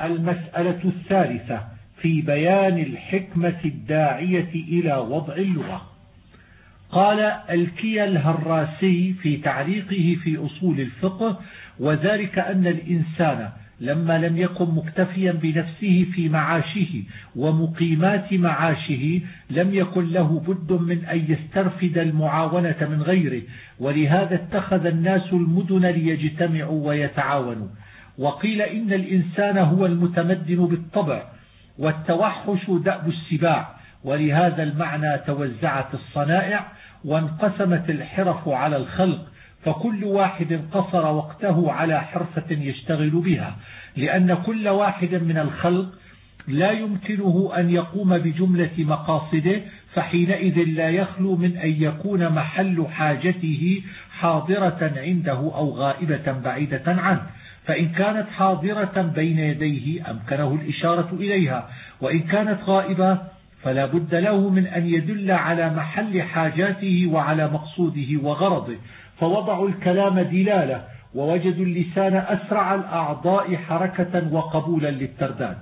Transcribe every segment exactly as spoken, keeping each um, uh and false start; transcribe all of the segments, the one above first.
المسألة الثالثة في بيان الحكمة الداعية إلى وضع اللغة. قال الكي الهراسي في تعليقه في أصول الفقه: وذلك أن الإنسان لما لم يكن مكتفيا بنفسه في معاشه ومقيمات معاشه لم يكن له بد من أن يسترفد المعاونة من غيره، ولهذا اتخذ الناس المدن ليجتمعوا ويتعاونوا. وقيل إن الإنسان هو المتمدن بالطبع، والتوحش دأب السباع، ولهذا المعنى توزعت الصنائع وانقسمت الحرف على الخلق، فكل واحد قصر وقته على حرفة يشتغل بها، لأن كل واحد من الخلق لا يمكنه أن يقوم بجملة مقاصده، فحينئذ لا يخلو من أن يكون محل حاجته حاضرة عنده أو غائبة بعيدة عنه، فإن كانت حاضرة بين يديه أمكنه الإشارة إليها، وإن كانت غائبة فلا بد له من أن يدل على محل حاجاته وعلى مقصوده وغرضه، فوضعوا الكلام دلالة، ووجدوا اللسان أسرع الأعضاء حركة وقبولا للترداد.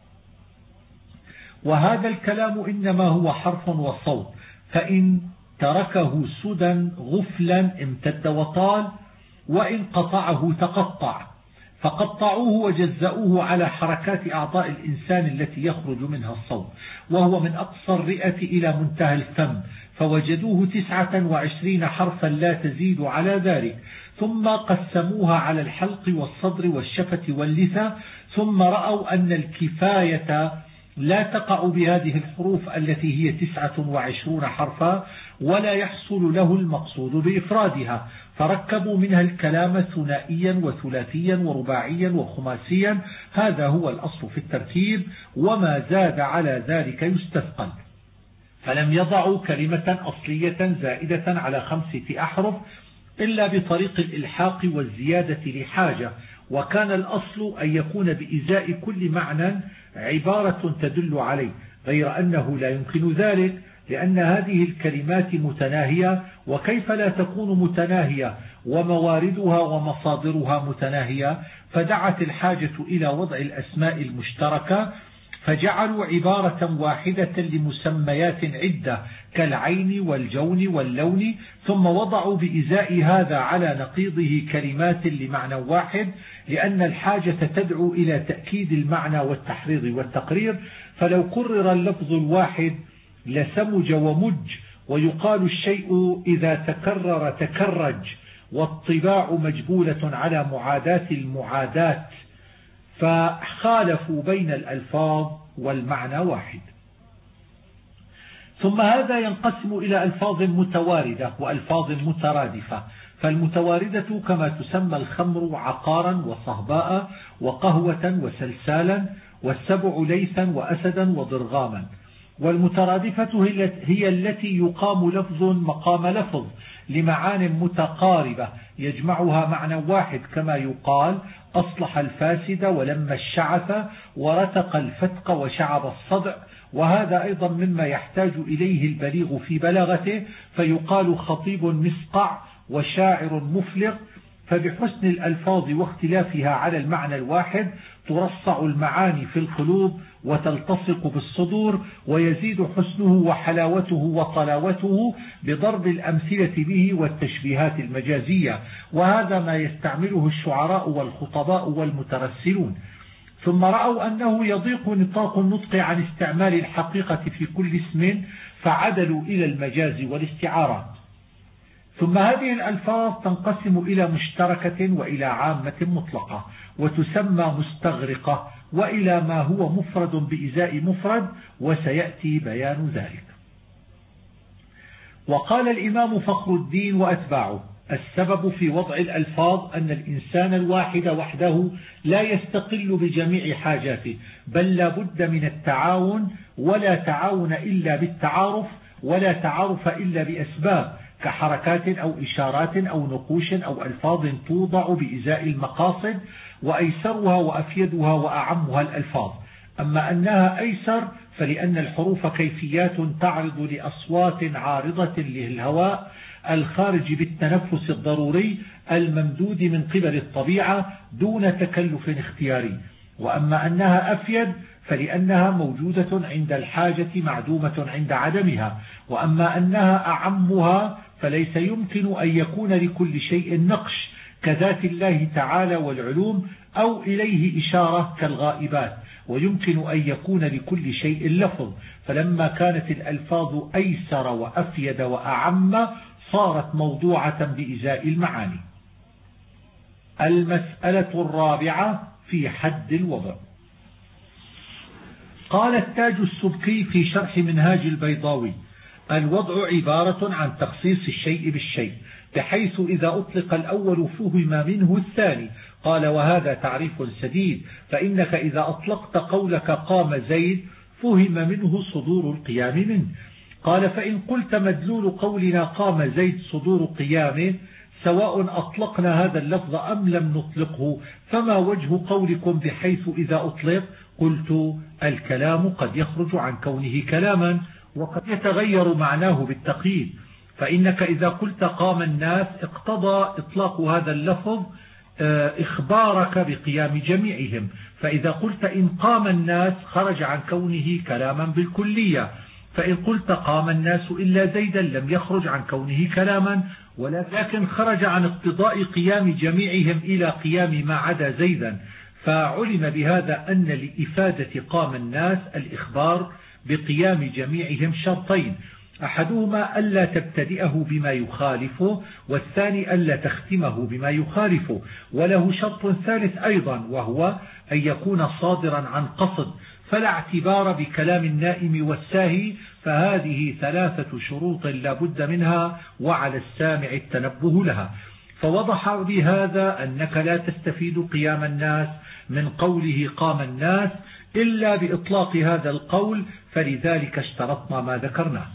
وهذا الكلام إنما هو حرف وصوت، فإن تركه سدى غفلا امتد وطال، وإن قطعه تقطع، فقطعوه وجزأوه على حركات أعضاء الإنسان التي يخرج منها الصوت، وهو من أقصى الرئة إلى منتهى الفم، فوجدوه تسعة وعشرين حرفا لا تزيد على ذلك، ثم قسموها على الحلق والصدر والشفة واللثة، ثم رأوا أن الكفاية لا تقع بهذه الحروف التي هي تسعة وعشرون حرفا، ولا يحصل له المقصود بإفرادها، فركبوا منها الكلام ثنائيا وثلاثيا ورباعيا وخماسيا. هذا هو الأصل في الترتيب، وما زاد على ذلك يستثقل. فلم يضعوا كلمة أصلية زائدة على خمسة أحرف إلا بطريق الإلحاق والزيادة لحاجة، وكان الأصل أن يكون بإزاء كل معنى عبارة تدل عليه، غير أنه لا يمكن ذلك لأن هذه الكلمات متناهية، وكيف لا تكون متناهية ومواردها ومصادرها متناهية؟ فدعت الحاجة إلى وضع الأسماء المشتركة، فجعلوا عبارة واحدة لمسميات عدة كالعين والجون واللون، ثم وضعوا بإزاء هذا على نقيضه كلمات لمعنى واحد، لأن الحاجة تدعو إلى تأكيد المعنى والتحريض والتقرير. فلو قرر اللفظ الواحد لسمج ومج، ويقال الشيء إذا تكرر تكرج، والطباع مجبولة على معاداة المعادات، فخالفوا بين الألفاظ والمعنى واحد. ثم هذا ينقسم إلى ألفاظ متواردة وألفاظ مترادفة. فالمتواردة كما تسمى الخمر عقارا وصهباء وقهوة وسلسالا والسبع ليثا وأسدا وضرغاما. والمترادفة هي التي يقام لفظ مقام لفظ لمعان متقاربة يجمعها معنى واحد، كما يقال أصلح الفاسد ولم الشعث ورتق الفتق وشعب الصدع. وهذا أيضا مما يحتاج إليه البليغ في بلاغته، فيقال خطيب مسقع وشاعر مفلق. فبحسن الألفاظ واختلافها على المعنى الواحد ترصع المعاني في القلوب وتلتصق بالصدور، ويزيد حسنه وحلاوته وطلاوته بضرب الأمثلة به والتشبيهات المجازية، وهذا ما يستعمله الشعراء والخطباء والمترسلون. ثم رأوا أنه يضيق نطاق النطق عن استعمال الحقيقة في كل اسم، فعدلوا إلى المجاز والاستعارات. ثم هذه الألفاظ تنقسم إلى مشتركة وإلى عامة مطلقة وتسمى مستغرقة، وإلى ما هو مفرد بإزاء مفرد، وسيأتي بيان ذلك. وقال الإمام فخر الدين وأتباعه: السبب في وضع الألفاظ أن الإنسان الواحد وحده لا يستقل بجميع حاجاته، بل لا بد من التعاون، ولا تعاون إلا بالتعارف، ولا تعارف إلا بأسباب كحركات أو إشارات أو نقوش أو ألفاظ توضع بإزاء المقاصد، وأيسرها وأفيدها وأعمها الألفاظ. أما أنها أيسر فلأن الحروف كيفيات تعرض لأصوات عارضة للهواء الخارج بالتنفس الضروري الممدود من قبل الطبيعة دون تكلف اختياري. وأما أنها أفيد فلأنها موجودة عند الحاجة معدومة عند عدمها. وأما أنها أعمها فليس يمكن أن يكون لكل شيء نقش كذات الله تعالى والعلوم أو إليه إشارة كالغائبات، ويمكن أن يكون لكل شيء لفظ. فلما كانت الألفاظ أيسر وأفيد وأعم صارت موضوعة بإزاء المعاني. المسألة الرابعة في حد الوضع. قال التاج السبكي في شرح منهاج البيضاوي: الوضع عبارة عن تخصيص الشيء بالشيء، بحيث إذا أطلق الأول فهم منه الثاني. قال: وهذا تعريف سديد، فإنك إذا أطلقت قولك قام زيد فهم منه صدور القيام منه. قال: فإن قلت مدلول قولنا قام زيد صدور قيامه، سواء أطلقنا هذا اللفظ أم لم نطلقه، فما وجه قولكم بحيث إذا أطلق؟ قلت: الكلام قد يخرج عن كونه كلاما وقد يتغير معناه بالتقييد، فإنك إذا قلت قام الناس اقتضى إطلاق هذا اللفظ إخبارك بقيام جميعهم، فإذا قلت إن قام الناس خرج عن كونه كلاما بالكلية، فإن قلت قام الناس إلا زيدا لم يخرج عن كونه كلاما، ولكن خرج عن اقتضاء قيام جميعهم إلى قيام ما عدا زيدا. فعلم بهذا أن لإفادة قام الناس الإخبار بقيام جميعهم شرطين: أحدهما ألا تبتدئه بما يخالفه، والثاني ألا تختمه بما يخالفه. وله شرط ثالث أيضا، وهو أن يكون صادرا عن قصد، فلا اعتبار بكلام النائم والساهي. فهذه ثلاثة شروط لا بد منها، وعلى السامع التنبه لها. فوضح بهذا أنك لا تستفيد قيام الناس من قوله قام الناس إلا بإطلاق هذا القول، فلذلك اشترطنا ما ذكرناه.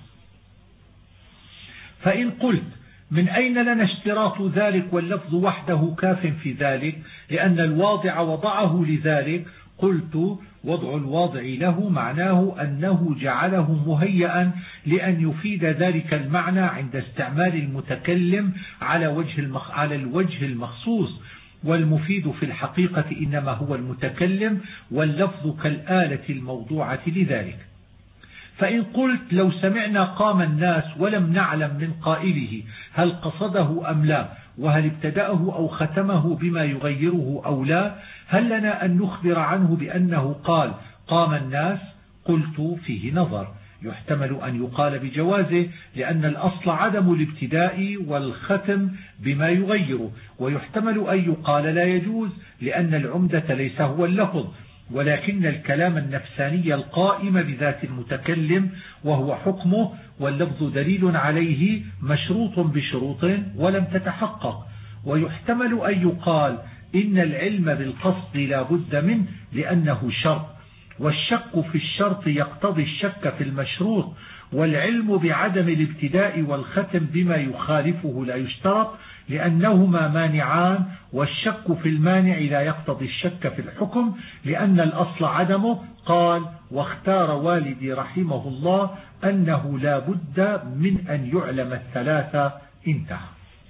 فإن قلت من أين لنا اشتراط ذلك واللفظ وحده كاف في ذلك، لأن الواضع وضعه لذلك، قلت: وضع الواضع له معناه أنه جعله مهيئا لأن يفيد ذلك المعنى عند استعمال المتكلم على وجه المخ... على الوجه المخصوص، والمفيد في الحقيقة إنما هو المتكلم، واللفظ كالآلة الموضوعة لذلك. فإن قلت لو سمعنا قام الناس ولم نعلم من قائله هل قصده أم لا، وهل ابتدأه أو ختمه بما يغيره أو لا، هل لنا أن نخبر عنه بأنه قال قام الناس؟ قلت: فيه نظر، يحتمل أن يقال بجوازه، لأن الأصل عدم الابتداء والختم بما يغيره، ويحتمل أن يقال لا يجوز، لأن العمدة ليس هو اللفظ، ولكن الكلام النفساني القائم بذات المتكلم وهو حكمه، واللفظ دليل عليه مشروط بشروط ولم تتحقق. ويحتمل أن يقال إن العلم بالقصد لا بد منه لأنه شرط، والشك في الشرط يقتضي الشك في المشروط، والعلم بعدم الابتداء والختم بما يخالفه لا يشترط لأنهما مانعان، والشك في المانع لا يقتضي الشك في الحكم لأن الأصل عدمه. قال: واختار والدي رحمه الله أنه لا بد من أن يعلم الثلاثة. انتهى.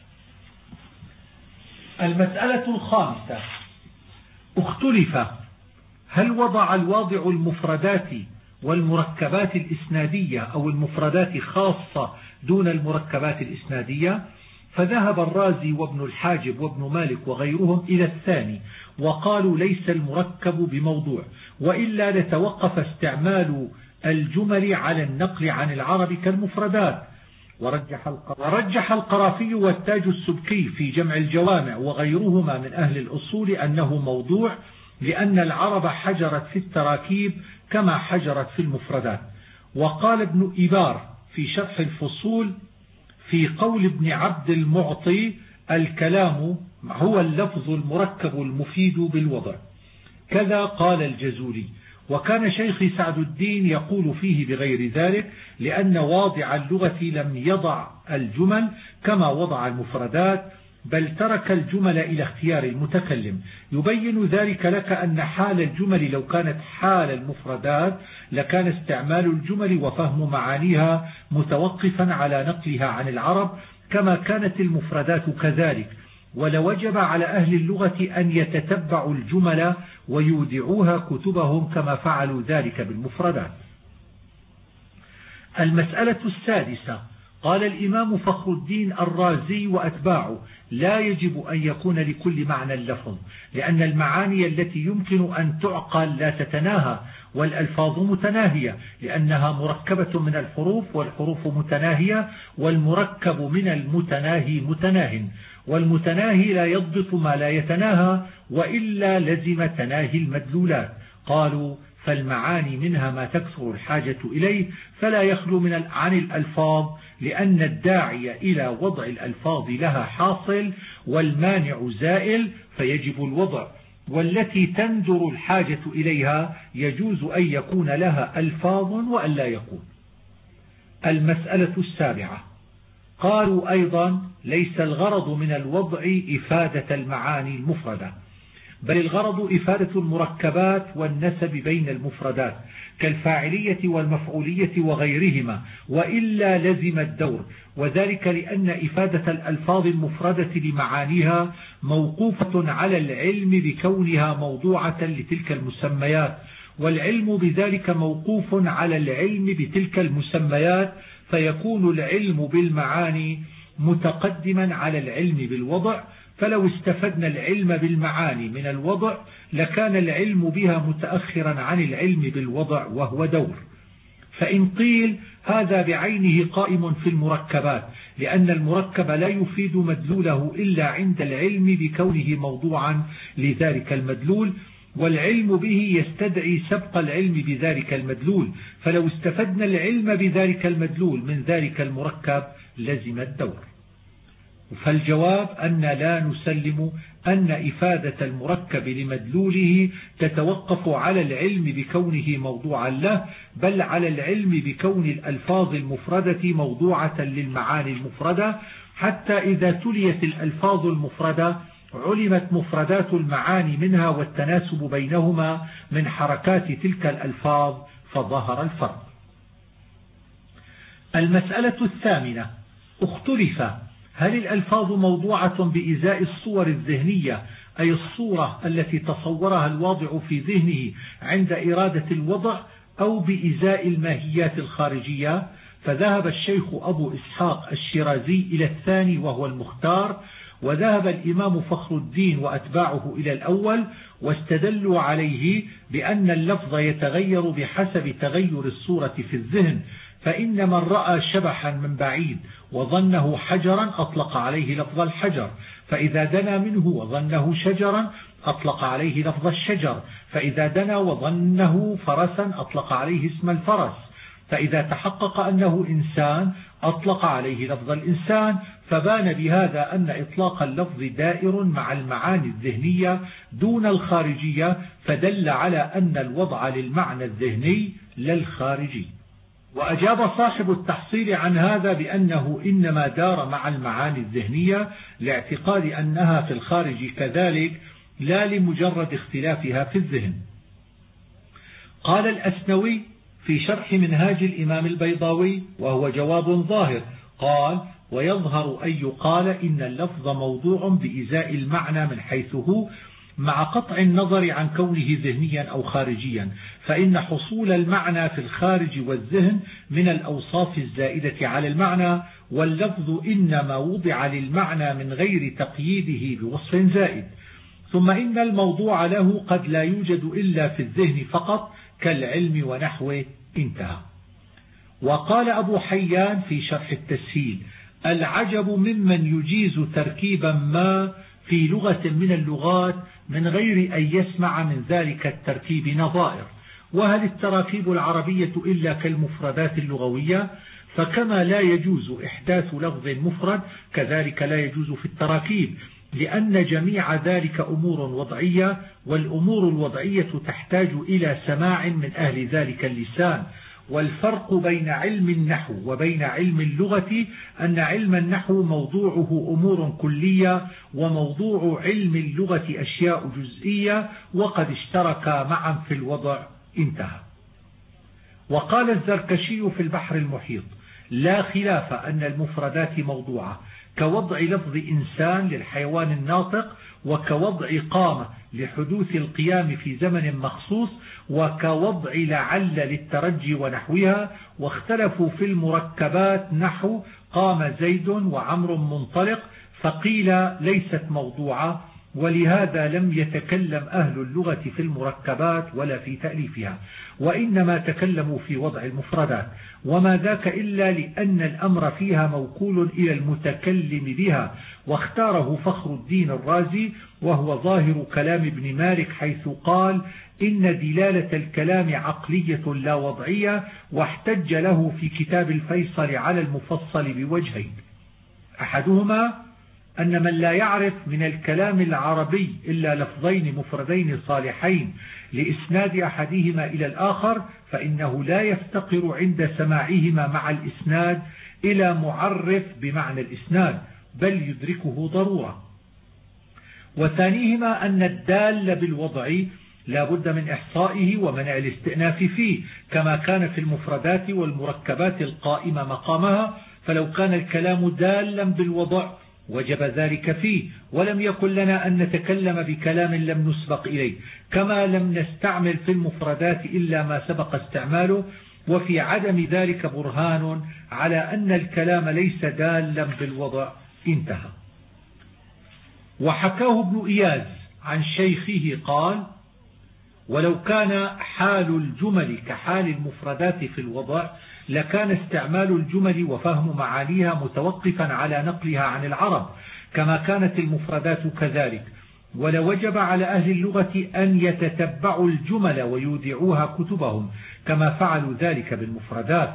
المسألة الخامسة: اختلف هل وضع الواضع المفردات والمركبات الإسنادية أو المفردات خاصة دون المركبات الإسنادية؟ فذهب الرازي وابن الحاجب وابن مالك وغيرهم إلى الثاني، وقالوا ليس المركب بموضوع، وإلا لتوقف استعمال الجمل على النقل عن العرب كالمفردات. ورجح, ورجح القرافي والتاج السبكي في جمع الجوامع وغيرهما من أهل الأصول أنه موضوع، لأن العرب حجرت في التراكيب كما حجرت في المفردات. وقال ابن إبار في شرح الفصول في قول ابن عبد المعطي: الكلام هو اللفظ المركب المفيد بالوضع. كذا قال الجزولي. وكان شيخي سعد الدين يقول فيه بغير ذلك، لأن واضع اللغة لم يضع الجمل كما وضع المفردات، بل ترك الجمل إلى اختيار المتكلم. يبين ذلك لك أن حال الجمل لو كانت حال المفردات لكان استعمال الجمل وفهم معانيها متوقفا على نقلها عن العرب، كما كانت المفردات كذلك. ولوجب على أهل اللغة أن يتتبعوا الجمل ويودعوها كتبهم كما فعلوا ذلك بالمفردات. المسألة السادسة: قال الإمام فخر الدين الرازي وأتباعه: لا يجب أن يكون لكل معنى لفظ، لأن المعاني التي يمكن أن تعقل لا تتناهى، والألفاظ متناهية لأنها مركبة من الحروف، والحروف متناهية، والمركب من المتناهي متناه، والمتناهي لا يضبط ما لا يتناهى، وإلا لزم تناهي المدلولات. قالوا: فالمعاني منها ما تكثر الحاجة إليه، فلا يخلو من عن الألفاظ، لأن الداعي إلى وضع الألفاظ لها حاصل، والمانع زائل فيجب الوضع، والتي تندر الحاجة إليها يجوز أن يكون لها ألفاظ وأن لا يكون. المسألة السابعة: قالوا أيضا: ليس الغرض من الوضع إفادة المعاني المفردة، بل الغرض إفادة المركبات والنسب بين المفردات كالفاعلية والمفعولية وغيرهما، وإلا لزم الدور، وذلك لأن إفادة الألفاظ المفردة لمعانيها موقوفة على العلم بكونها موضوعة لتلك المسميات، والعلم بذلك موقوف على العلم بتلك المسميات، فيكون العلم بالمعاني متقدما على العلم بالوضع. فلو استفدنا العلم بالمعاني من الوضع لكان العلم بها متأخرا عن العلم بالوضع، وهو دور. فإن قيل: هذا بعينه قائم في المركبات، لأن المركب لا يفيد مدلوله إلا عند العلم بكونه موضوعا لذلك المدلول، والعلم به يستدعي سبق العلم بذلك المدلول، فلو استفدنا العلم بذلك المدلول من ذلك المركب لزم الدور. فالجواب أن لا نسلم أن إفادة المركب لمدلوله تتوقف على العلم بكونه موضوعا له، بل على العلم بكون الألفاظ المفردة موضوعة للمعاني المفردة، حتى إذا تليت الألفاظ المفردة علمت مفردات المعاني منها والتناسب بينهما من حركات تلك الألفاظ، فظهر الفرق. المسألة الثامنة: اختلف هل الألفاظ موضوعة بإزاء الصور الذهنية، أي الصورة التي تصورها الواضع في ذهنه عند إرادة الوضع، أو بإزاء الماهيات الخارجية؟ فذهب الشيخ أبو إسحاق الشيرازي إلى الثاني وهو المختار، وذهب الإمام فخر الدين وأتباعه إلى الأول، واستدلوا عليه بأن اللفظ يتغير بحسب تغير الصورة في الذهن، فإن من رأى شبحا من بعيد وظنه حجرا أطلق عليه لفظ الحجر، فإذا دنا منه وظنه شجرا أطلق عليه لفظ الشجر، فإذا دنا وظنه فرسا أطلق عليه اسم الفرس، فإذا تحقق أنه إنسان أطلق عليه لفظ الإنسان. فبان بهذا أن إطلاق اللفظ دائر مع المعاني الذهنية دون الخارجية، فدل على أن الوضع للمعنى الذهني لا الخارجي. وأجاب صاحب التحصيل عن هذا بأنه إنما دار مع المعاني الذهنية لاعتقاد أنها في الخارج كذلك، لا لمجرد اختلافها في الذهن. قال الأسنوي في شرح منهاج الإمام البيضاوي وهو جواب ظاهر، قال: ويظهر أن يقال إن اللفظ موضوع بإزاء المعنى من حيث هو، مع قطع النظر عن كونه ذهنيا أو خارجيا، فإن حصول المعنى في الخارج والذهن من الأوصاف الزائدة على المعنى، واللفظ إنما وضع للمعنى من غير تقييده بوصف زائد. ثم إن الموضوع له قد لا يوجد إلا في الذهن فقط كالعلم ونحوه. انتهى. وقال أبو حيان في شرح التسهيل: العجب ممن يجيز تركيبا ما في لغة من اللغات من غير أن يسمع من ذلك التركيب نظائر. وهل التراكيب العربية إلا كالمفردات اللغوية؟ فكما لا يجوز إحداث لفظ مفرد كذلك لا يجوز في التراكيب، لأن جميع ذلك أمور وضعية، والأمور الوضعية تحتاج إلى سماع من أهل ذلك اللسان. والفرق بين علم النحو وبين علم اللغة أن علم النحو موضوعه أمور كلية، وموضوع علم اللغة أشياء جزئية، وقد اشتركا معا في الوضع. انتهى. وقال الزركشي في البحر المحيط: لا خلاف أن المفردات موضوعة، كوضع لفظ إنسان للحيوان الناطق، وكوضع قامة لحدوث القيام في زمن مخصوص، وكوضع لعل للترجي ونحوها. واختلفوا في المركبات نحو قام زيد وعمر منطلق، فقيل ليست موضوعة، ولهذا لم يتكلم أهل اللغة في المركبات ولا في تأليفها، وإنما تكلموا في وضع المفردات، وما ذاك إلا لأن الأمر فيها موكول إلى المتكلم بها. واختاره فخر الدين الرازي وهو ظاهر كلام ابن مالك، حيث قال إن دلالة الكلام عقلية لا وضعية، واحتج له في كتاب الفيصل على المفصل بوجهين: أحدهما أن من لا يعرف من الكلام العربي إلا لفظين مفردين صالحين لإسناد أحدهما إلى الآخر، فإنه لا يفتقر عند سماعهما مع الإسناد إلى معرف بمعنى الإسناد، بل يدركه ضرورة. وثانيهما أن الدال بالوضع لا بد من إحصائه ومنع الاستئناف فيه، كما كان في المفردات والمركبات القائمة مقامها، فلو كان الكلام دالا بالوضع وجب ذلك فيه، ولم يكن لنا أن نتكلم بكلام لم نسبق إليه، كما لم نستعمل في المفردات إلا ما سبق استعماله، وفي عدم ذلك برهان على أن الكلام ليس دالا بالوضع. انتهى. وحكاه ابن إياز عن شيخه قال: ولو كان حال الجمل كحال المفردات في الوضع لكان استعمال الجمل وفهم معانيها متوقفا على نقلها عن العرب، كما كانت المفردات كذلك، ولوجب على أهل اللغة أن يتتبعوا الجمل ويودعوها كتبهم كما فعلوا ذلك بالمفردات.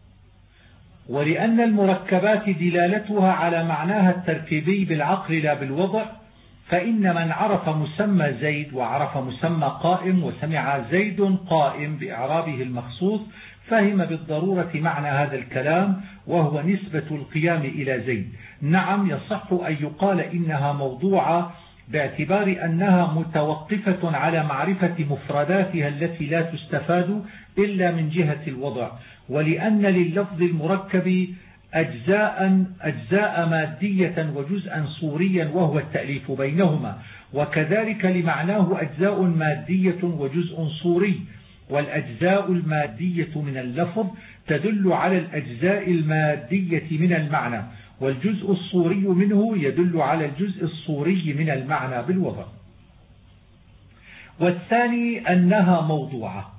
ولأن المركبات دلالتها على معناها التركيبي بالعقل لا بالوضع، فإن من عرف مسمى زيد وعرف مسمى قائم وسمع زيد قائم بإعرابه المخصوص فهم بالضرورة معنى هذا الكلام، وهو نسبة القيام إلى زيد. نعم، يصح أن يقال إنها موضوعة باعتبار أنها متوقفة على معرفة مفرداتها التي لا تستفاد إلا من جهة الوضع، ولأن لللفظ المركب أجزاء, أجزاء مادية وجزءا صوريا وهو التأليف بينهما، وكذلك لمعناه أجزاء مادية وجزء صوري، والأجزاء المادية من اللفظ تدل على الأجزاء المادية من المعنى، والجزء الصوري منه يدل على الجزء الصوري من المعنى بالوضع. والثاني أنها موضوعة،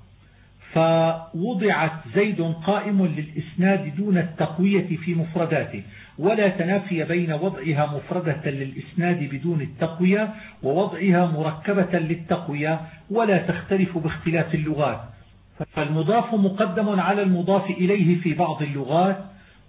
فوضعت زيد قائم للإسناد دون التقوية في مفرداته، ولا تنافي بين وضعها مفردة للإسناد بدون التقوية ووضعها مركبة للتقوية، ولا تختلف باختلاف اللغات، فالمضاف مقدم على المضاف إليه في بعض اللغات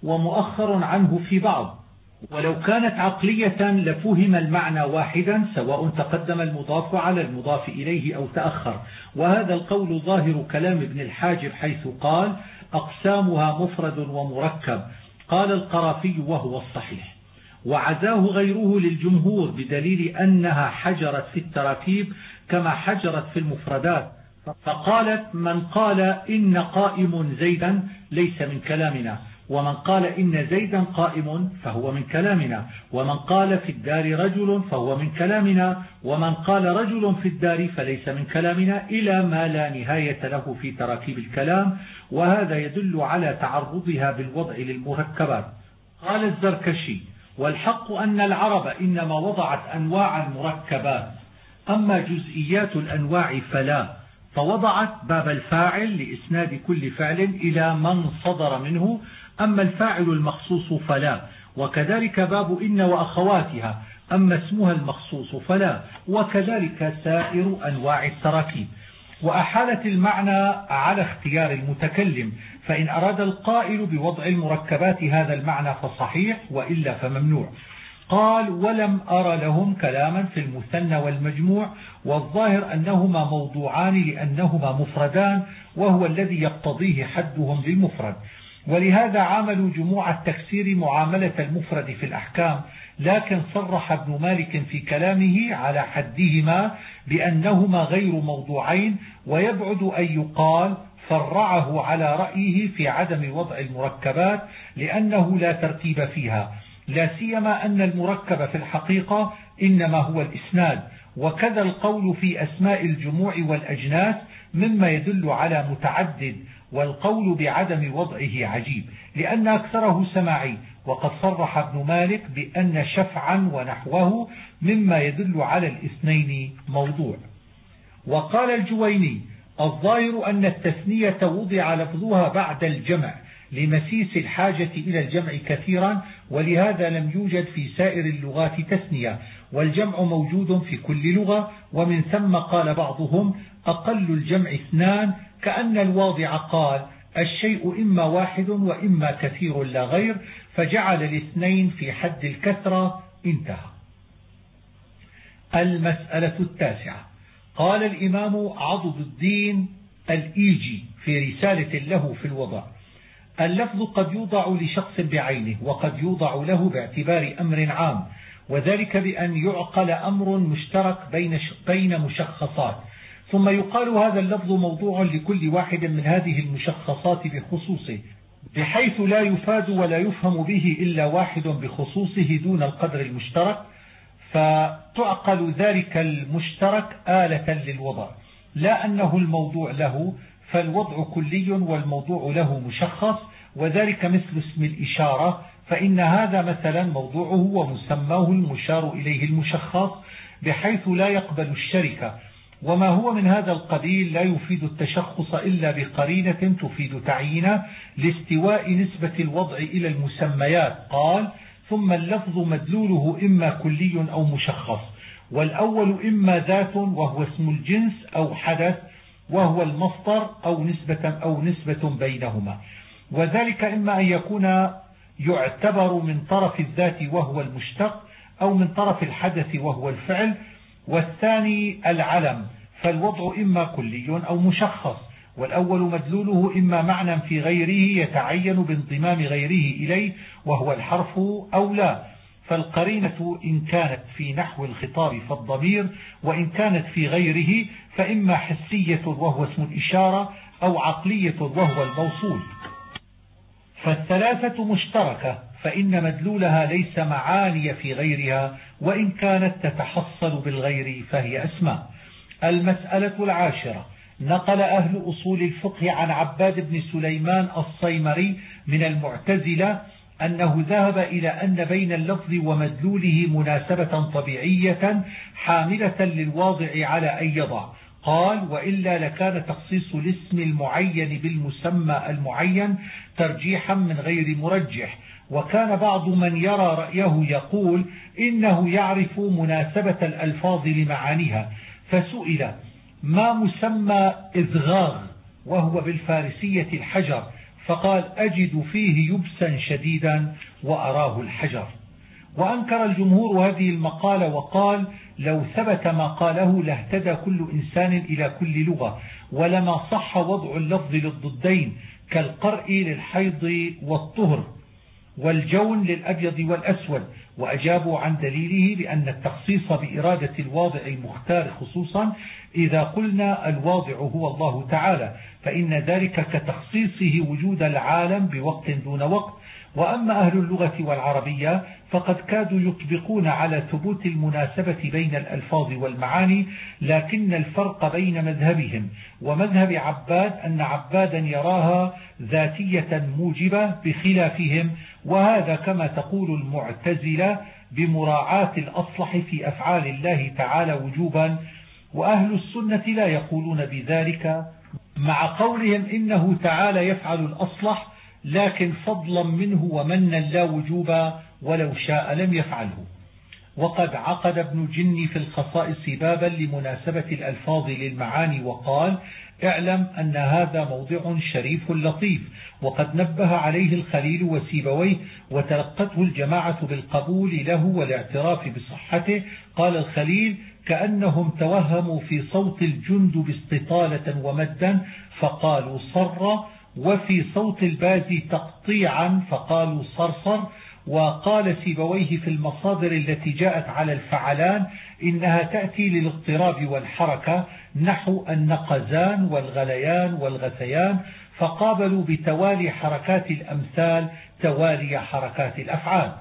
ومؤخر عنه في بعض، ولو كانت عقلية لفهم المعنى واحدا سواء تقدم المضاف على المضاف إليه أو تأخر. وهذا القول ظاهر كلام ابن الحاجب حيث قال: أقسامها مفرد ومركب. قال القرافي وهو الصحيح، وعزاه غيره للجمهور بدليل أنها حجرت في التراكيب كما حجرت في المفردات، فقالت: من قال إن قائم زيدا ليس من كلامنا، ومن قال إن زيدا قائم فهو من كلامنا، ومن قال في الدار رجل فهو من كلامنا، ومن قال رجل في الدار فليس من كلامنا، إلى ما لا نهاية له في تراكيب الكلام، وهذا يدل على تعرضها بالوضع للمركبات. قال الزركشي: والحق أن العرب إنما وضعت أنواع المركبات، أما جزئيات الأنواع فلا، فوضعت باب الفاعل لإسناد كل فعل إلى من صدر منه، أما الفاعل المخصوص فلا، وكذلك باب إن وأخواتها، أما اسمها المخصوص فلا، وكذلك سائر أنواع التراكيب. وأحالت المعنى على اختيار المتكلم، فإن أراد القائل بوضع المركبات هذا المعنى فصحيح، وإلا فممنوع. قال: ولم أرى لهم كلاما في المثنى والمجموع، والظاهر أنهما موضوعان لأنهما مفردان، وهو الذي يقتضيه حدهم للمفرد، ولهذا عاملوا جموع التكسير معاملة المفرد في الأحكام، لكن صرح ابن مالك في كلامه على حدهما بأنهما غير موضوعين، ويبعد أن يقال فرعه على رأيه في عدم وضع المركبات لأنه لا ترتيب فيها، لا سيما أن المركب في الحقيقة إنما هو الإسناد، وكذا القول في أسماء الجموع والأجناس مما يدل على متعدد، والقول بعدم وضعه عجيب لأن أكثره سماعي، وقد صرح ابن مالك بأن شفعا ونحوه مما يدل على الاثنين موضوع. وقال الجويني الظاهر أن التثنية وضع لفظها بعد الجمع لمسيس الحاجة إلى الجمع كثيرا، ولهذا لم يوجد في سائر اللغات تثنية، والجمع موجود في كل لغة، ومن ثم قال بعضهم أقل الجمع اثنان، كأن الواضع قال الشيء إما واحد وإما كثير لا غير، فجعل الاثنين في حد الكثرة. انتهى. المسألة التاسعة. قال الإمام عضد الدين الإيجي في رسالة له في الوضع: اللفظ قد يوضع لشخص بعينه، وقد يوضع له باعتبار أمر عام، وذلك بأن يعقل أمر مشترك بين بين مشخصات، ثم يقال هذا اللفظ موضوع لكل واحد من هذه المشخصات بخصوصه، بحيث لا يفاد ولا يفهم به إلا واحد بخصوصه دون القدر المشترك، فتعقل ذلك المشترك آلة للوضع، لا أنه الموضوع له، فالوضع كلي والموضوع له مشخص، وذلك مثل اسم الإشارة، فإن هذا مثلا موضوعه ومسماه المشار إليه المشخص، بحيث لا يقبل الشركة. وما هو من هذا القبيل لا يفيد التشخص إلا بقرينة تفيد تعيينه لاستواء نسبة الوضع إلى المسميات. قال: ثم اللفظ مدلوله إما كلي أو مشخص، والأول إما ذات وهو اسم الجنس، أو حدث وهو المصدر، أو نسبة أو نسبة بينهما، وذلك إما أن يكون يعتبر من طرف الذات وهو المشتق، أو من طرف الحدث وهو الفعل، والثاني العلم، فالوضع إما كلي أو مشخص، والأول مدلوله إما معنى في غيره يتعين بانضمام غيره إليه وهو الحرف أو لا، فالقرينة إن كانت في نحو الخطاب فالضمير، وإن كانت في غيره فإما حسية وهو اسم الإشارة، أو عقلية وهو الموصول. فالثلاثة مشتركة، فإن مدلولها ليس معاني في غيرها، وإن كانت تتحصل بالغير فهي أسماء. المسألة العاشرة. نقل أهل أصول الفقه عن عباد بن سليمان الصيمري من المعتزلة أنه ذهب إلى أن بين اللفظ ومدلوله مناسبة طبيعية حاملة للواضع على أن يضع. قال: وإلا لكان تخصيص الاسم المعين بالمسمى المعين ترجيحا من غير مرجح. وكان بعض من يرى رأيه يقول إنه يعرف مناسبة الألفاظ لمعانيها، فسئل: ما مسمى إذغاغ وهو بالفارسية الحجر؟ فقال: أجد فيه يبسا شديدا وأراه الحجر. وأنكر الجمهور هذه المقالة وقال: لو ثبت ما قاله لاهتدى كل إنسان إلى كل لغة، ولما صح وضع اللفظ للضدين كالقرء للحيض والطهر، والجون للأبيض والأسود. وأجابوا عن دليله بأن التخصيص بإرادة الواضع المختار خصوصا إذا قلنا الواضع هو الله تعالى، فإن ذلك كتخصيصه وجود العالم بوقت دون وقت. وأما أهل اللغة والعربية فقد كادوا يطبقون على ثبوت المناسبة بين الألفاظ والمعاني، لكن الفرق بين مذهبهم ومذهب عباد أن عبادا يراها ذاتية موجبة بخلافهم، وهذا كما تقول المعتزلة بمراعاة الأصلح في أفعال الله تعالى وجوبا، وأهل السنة لا يقولون بذلك، مع قولهم إنه تعالى يفعل الأصلح لكن فضلا منه ومنا لا وجوبا، ولو شاء لم يفعله. وقد عقد ابن جني في الخصائص بابا لمناسبة الألفاظ للمعاني وقال: اعلم أن هذا موضع شريف لطيف، وقد نبه عليه الخليل وسيبويه، وتلقته الجماعة بالقبول له والاعتراف بصحته. قال الخليل: كأنهم توهموا في صوت الجندب استطالة ومدا فقالوا صر، وفي صوت الباز تقطيعا فقالوا صرصر. وقال سيبويه في المصادر التي جاءت على الفعلان إنها تأتي للاضطراب والحركة، نحو النقزان والغليان والغثيان، فقابلوا بتوالي حركات الأمثال توالي حركات الأفعال.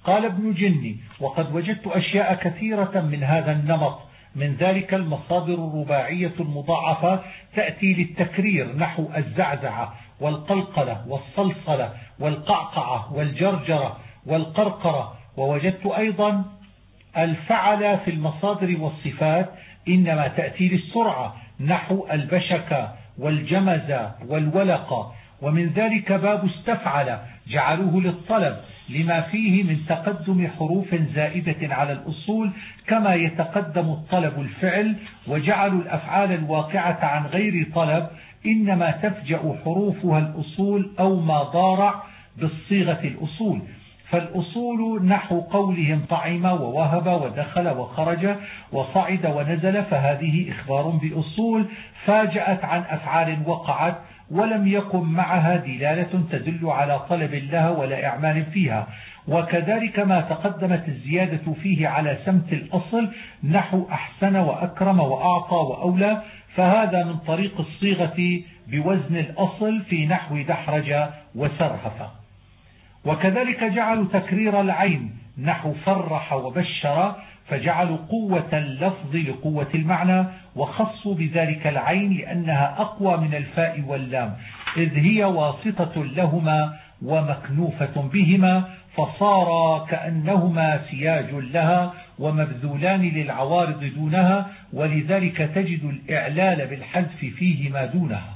قال ابن جني: وقد وجدت أشياء كثيرة من هذا النمط، من ذلك المصادر الرباعية المضاعفة تأتي للتكرير نحو الزعزعة والقلقلة والصلصلة والقعقعة والجرجرة والقرقرة. ووجدت أيضا الفعل في المصادر والصفات إنما تأتي للسرعة نحو البشكة والجمزة والولقة. ومن ذلك باب استفعل جعلوه للطلب لما فيه من تقدم حروف زائدة على الأصول كما يتقدم الطلب الفعل، وجعلوا الأفعال الواقعة عن غير طلب إنما تفجأ حروفها الأصول أو ما ضارع بالصيغة الأصول. فالأصول نحو قولهم طعم ووهب ودخل وخرج وصعد ونزل، فهذه إخبار بأصول فاجأت عن أفعال وقعت ولم يكن معها دلالة تدل على طلب لها ولا إعمال فيها. وكذلك ما تقدمت الزيادة فيه على سمت الأصل نحو أحسن وأكرم وأعطى وأولى، فهذا من طريق الصيغة بوزن الأصل في نحو دحرج وسرهف. وكذلك جعلوا تكرير العين نحو فرح وبشر، فجعلوا قوة اللفظ لقوة المعنى، وخصوا بذلك العين لأنها أقوى من الفاء واللام إذ هي واسطة لهما ومكنوفة بهما، فصار كأنهما سياج لها ومبذولان للعوارض دونها، ولذلك تجد الإعلال بالحذف فيه ما دونها.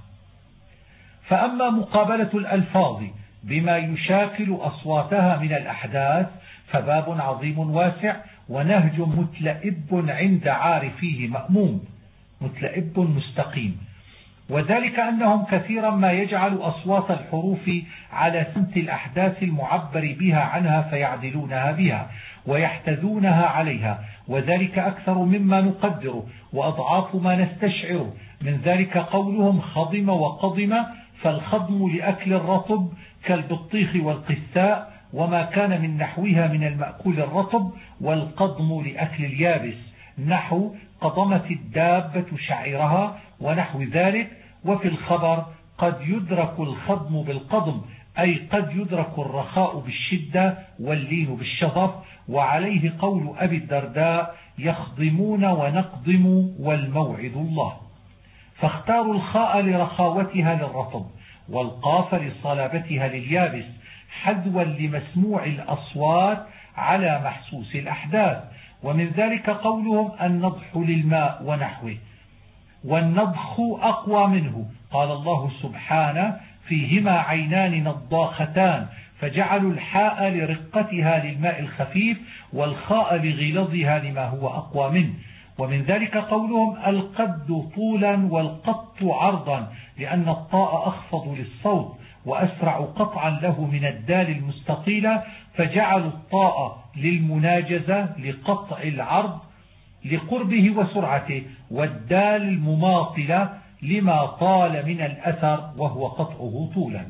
فأما مقابلة الألفاظ بما يشاكل أصواتها من الأحداث فباب عظيم واسع ونهج متلئب عند عارفيه مأموم، متلئب مستقيم. وذلك أنهم كثيرا ما يجعل أصوات الحروف على سمت الأحداث المعبر بها عنها فيعدلونها بها ويحتذونها عليها، وذلك أكثر مما نقدر وأضعاف ما نستشعر. من ذلك قولهم خضم وقضم، فالخضم لأكل الرطب كالبطيخ والقثاء وما كان من نحوها من المأكول الرطب، والقضم لأكل اليابس نحو قضمت الدابة شعيرها ونحو ذلك. وفي الخبر قد يدرك الخضم بالقضم، أي قد يدرك الرخاء بالشدة واللين بالشظف. وعليه قول أبي الدرداء: يخضمون ونقضم والموعد الله. فاختاروا الخاء لرخاوتها للرطب والقاف لصلابتها لليابس حذوا لمسموع الأصوات على محسوس الأحداث. ومن ذلك قولهم النضح للماء ونحوه، والنضخ أقوى منه. قال الله سبحانه: فيهما عينان نضاختان، فجعلوا الحاء لرقتها للماء الخفيف والخاء لغلظها لما هو أقوى منه. ومن ذلك قولهم القد طولا والقط عرضا، لأن الطاء أخفض للصوت وأسرع قطعا له من الدال المستطيلة، فجعلوا الطاء للمناجزة لقطع العرض لقربه وسرعته، والدال المماطلة لما طال من الأثر وهو قطعه طولا.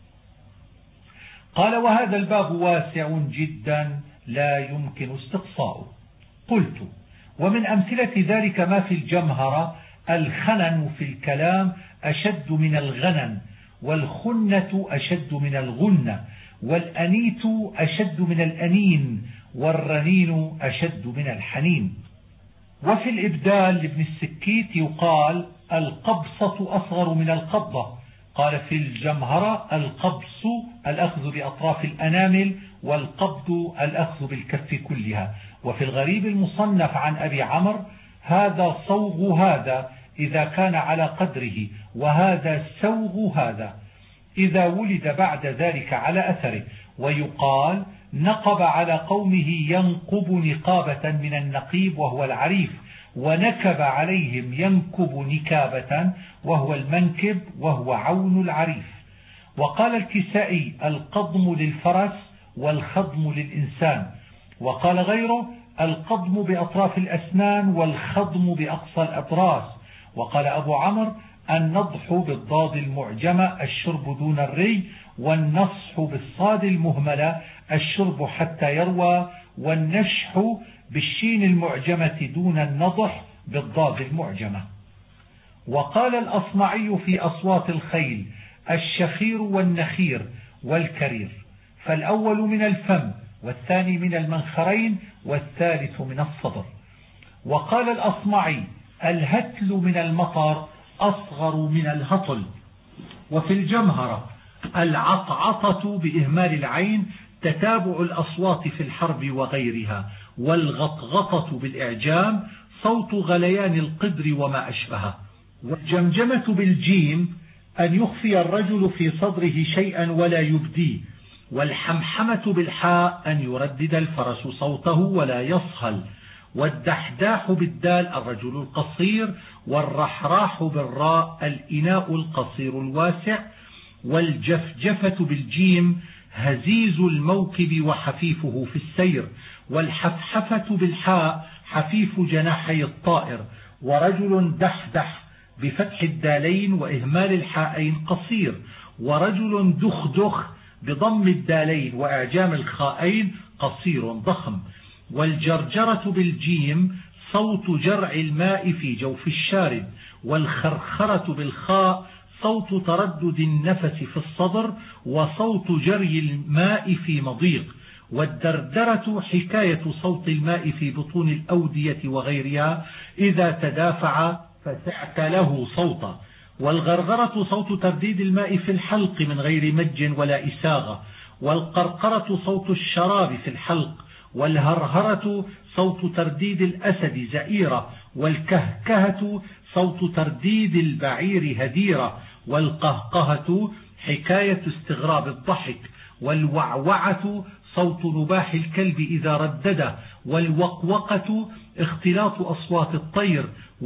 قال: وهذا الباب واسع جدا لا يمكن استقصاؤه. قلت: ومن أمثلة ذلك ما في الجمهرة: الخنن في الكلام أشد من الغنن، والخنة أشد من الغنة، والأنيت أشد من الأنين، والرنين أشد من الحنين. وفي الإبدال لابن السكيت يقال: القبصة أصغر من القبضة. قال في الجمهرة: القبص الأخذ بأطراف الأنامل، والقبض الأخذ بالكف كلها. وفي الغريب المصنف عن أبي عمرو: هذا صوغ هذا إذا كان على قدره، وهذا سوغ هذا إذا ولد بعد ذلك على أثره. ويقال: نقب على قومه ينقب نقابة من النقيب وهو العريف، ونكب عليهم ينكب نكابة وهو المنكب وهو عون العريف. وقال الكسائي: القضم للفرس والخضم للإنسان. وقال غيره: القضم بأطراف الأسنان والخضم بأقصى الأضراس. وقال أبو عمرو: النضح بالضاد المعجمة الشرب دون الري، والنصح بالصاد المهملة الشرب حتى يروى، والنشح بالشين المعجمة دون النضح بالضاد المعجمة. وقال الأصمعي في أصوات الخيل: الشخير والنخير والكرير، فالأول من الفم والثاني من المنخرين والثالث من الصدر. وقال الأصمعي الهتل من المطر أصغر من الهطل. وفي الجمهرة العطعطة بإهمال العين تتابع الأصوات في الحرب وغيرها، والغطغطة بالإعجام صوت غليان القدر وما أشبهه. والجمجمة بالجيم أن يخفي الرجل في صدره شيئا ولا يبديه. والحمحمة بالحاء أن يردد الفرس صوته ولا يصهل. والدحداح بالدال الرجل القصير. والرحراح بالراء الإناء القصير الواسع. والجفجفة بالجيم هزيز الموكب وحفيفه في السير. والحفحفة بالحاء حفيف جناحي الطائر. ورجل دحدح بفتح الدالين وإهمال الحائين قصير. ورجل دخدخ بضم الدالين وإعجام الخائين قصير ضخم. والجرجرة بالجيم صوت جرع الماء في جوف الشارد. والخرخرة بالخاء صوت تردد النفس في الصدر وصوت جري الماء في مضيق. والدردرة حكاية صوت الماء في بطون الأودية وغيرها إذا تدافع فسعت له صوتا. والغرغرة صوت ترديد الماء في الحلق من غير مج ولا إساغة. والقرقرة صوت الشراب في الحلق. والهرهرة صوت ترديد الأسد زئيرة. والكهكهة صوت ترديد البعير هديرة. والقهقهة حكاية استغراب الضحك. والوعوعة صوت نباح الكلب إذا ردده. والوقوقة اختلاط أصوات الطير.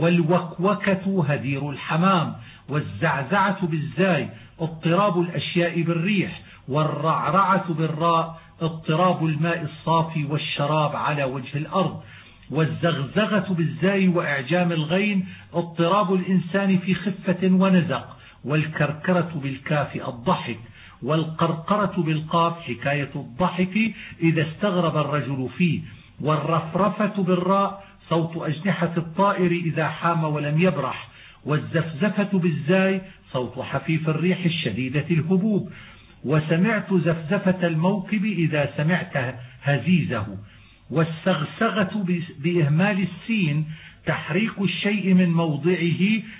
والوكوكة هدير الحمام. والزعزعة بالزاي اضطراب الأشياء بالريح. والرعرعة بالراء اضطراب الماء الصافي والشراب على وجه الأرض. والزغزغة بالزاي وإعجام الغين اضطراب الإنسان في خفة ونزق. والكركرة بالكاف الضحك. والقرقرة بالقاف حكاية الضحك إذا استغرب الرجل فيه. والرفرفة بالراء صوت أجنحة الطائر إذا حام ولم يبرح. والزفزفة بالزاي صوت حفيف الريح الشديدة الهبوب. وسمعت زفزفة الموكب إذا سمعت هزيزه. والسغسغة بإهمال السين تحريك الشيء من موضعه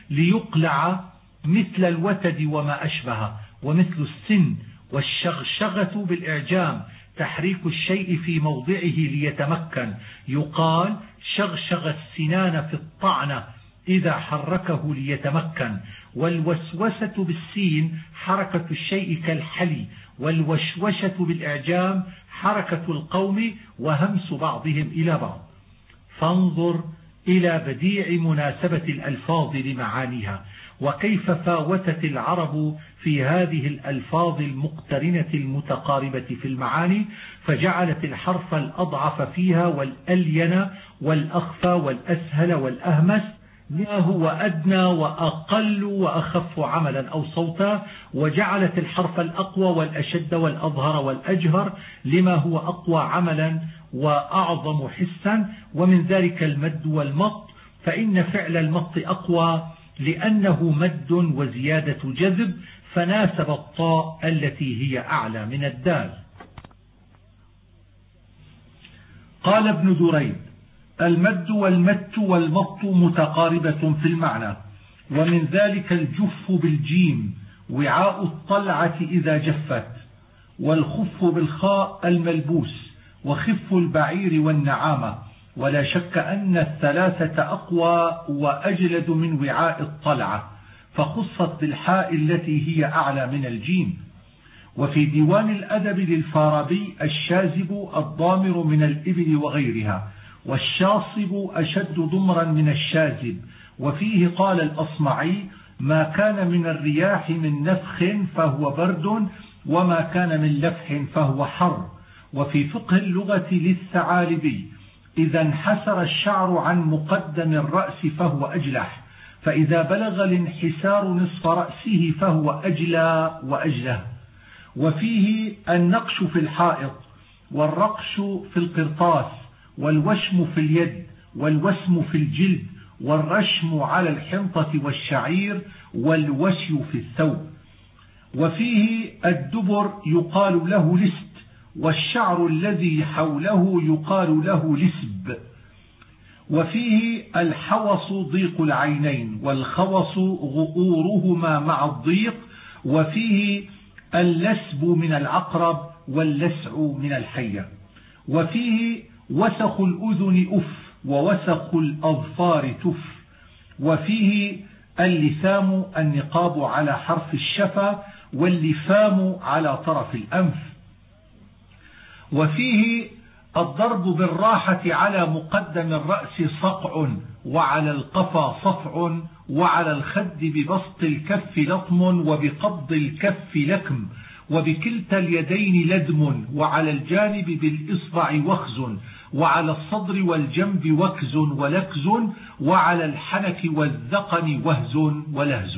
ليقلع مثل الوتد وما أشبه ومثل السن. والشغشغة بالإعجام تحريك الشيء في موضعه ليتمكن، يقال شغشغ السنان في الطعنة إذا حركه ليتمكن. والوسوسة بالسين حركة الشيء كالحلي. والوشوشة بالإعجام حركة القوم وهمس بعضهم إلى بعض. فانظر إلى بديع مناسبة الألفاظ لمعانيها، وكيف فاوتت العرب في هذه الألفاظ المقترنة المتقاربة في المعاني، فجعلت الحرف الأضعف فيها والألين والأخفى والأسهل والأهمس ما هو أدنى وأقل وأخف عملا أو صوتا، وجعلت الحرف الأقوى والأشد والأظهر والأجهر لما هو أقوى عملا وأعظم حسا، ومن ذلك المد والمط، فإن فعل المط أقوى لأنه مد وزيادة جذب، فناسب الطاء التي هي أعلى من الدال. قال ابن دريد: المد والمت والمط متقاربة في المعنى، ومن ذلك الجف بالجيم وعاء الطلعة إذا جفت، والخف بالخاء الملبوس، وخف البعير والنعامة، ولا شك أن الثلاثة أقوى وأجلد من وعاء الطلعة، فخصت بالحاء التي هي أعلى من الجيم. وفي ديوان الأدب للفارابي: الشاذب الضامر من الإبل وغيرها، والشاصب أشد ضمرا من الشاذب. وفيه قال الأصمعي: ما كان من الرياح من نفخ فهو برد، وما كان من لفح فهو حر. وفي فقه اللغة للثعالبي: إذا انحسر الشعر عن مقدم الرأس فهو أجلح، فإذا بلغ الانحسار نصف رأسه فهو أجلى وأجله. وفيه النقش في الحائط، والرقش في القرطاس، والوشم في اليد، والوسم في الجلد، والرشم على الحنطة والشعير، والوشي في الثوب. وفيه الدبر يقال له لست، والشعر الذي حوله يقال له لسب. وفيه الحوص ضيق العينين، والخوص غؤورهما مع الضيق. وفيه اللسب من العقرب واللسع من الحية. وفيه وسخ الأذن أف، ووسخ الأظفار تف. وفيه اللثام النقاب على حرف الشفة، واللفام على طرف الأنف. وفيه الضرب بالراحة على مقدم الرأس صقع، وعلى القفا صفع، وعلى الخد ببسط الكف لطم، وبقبض الكف لكم، وبكلتا اليدين لدم، وعلى الجانب بالإصبع وخز، وعلى الصدر والجنب وكز ولكز، وعلى الحنك والذقن وهز ولهز.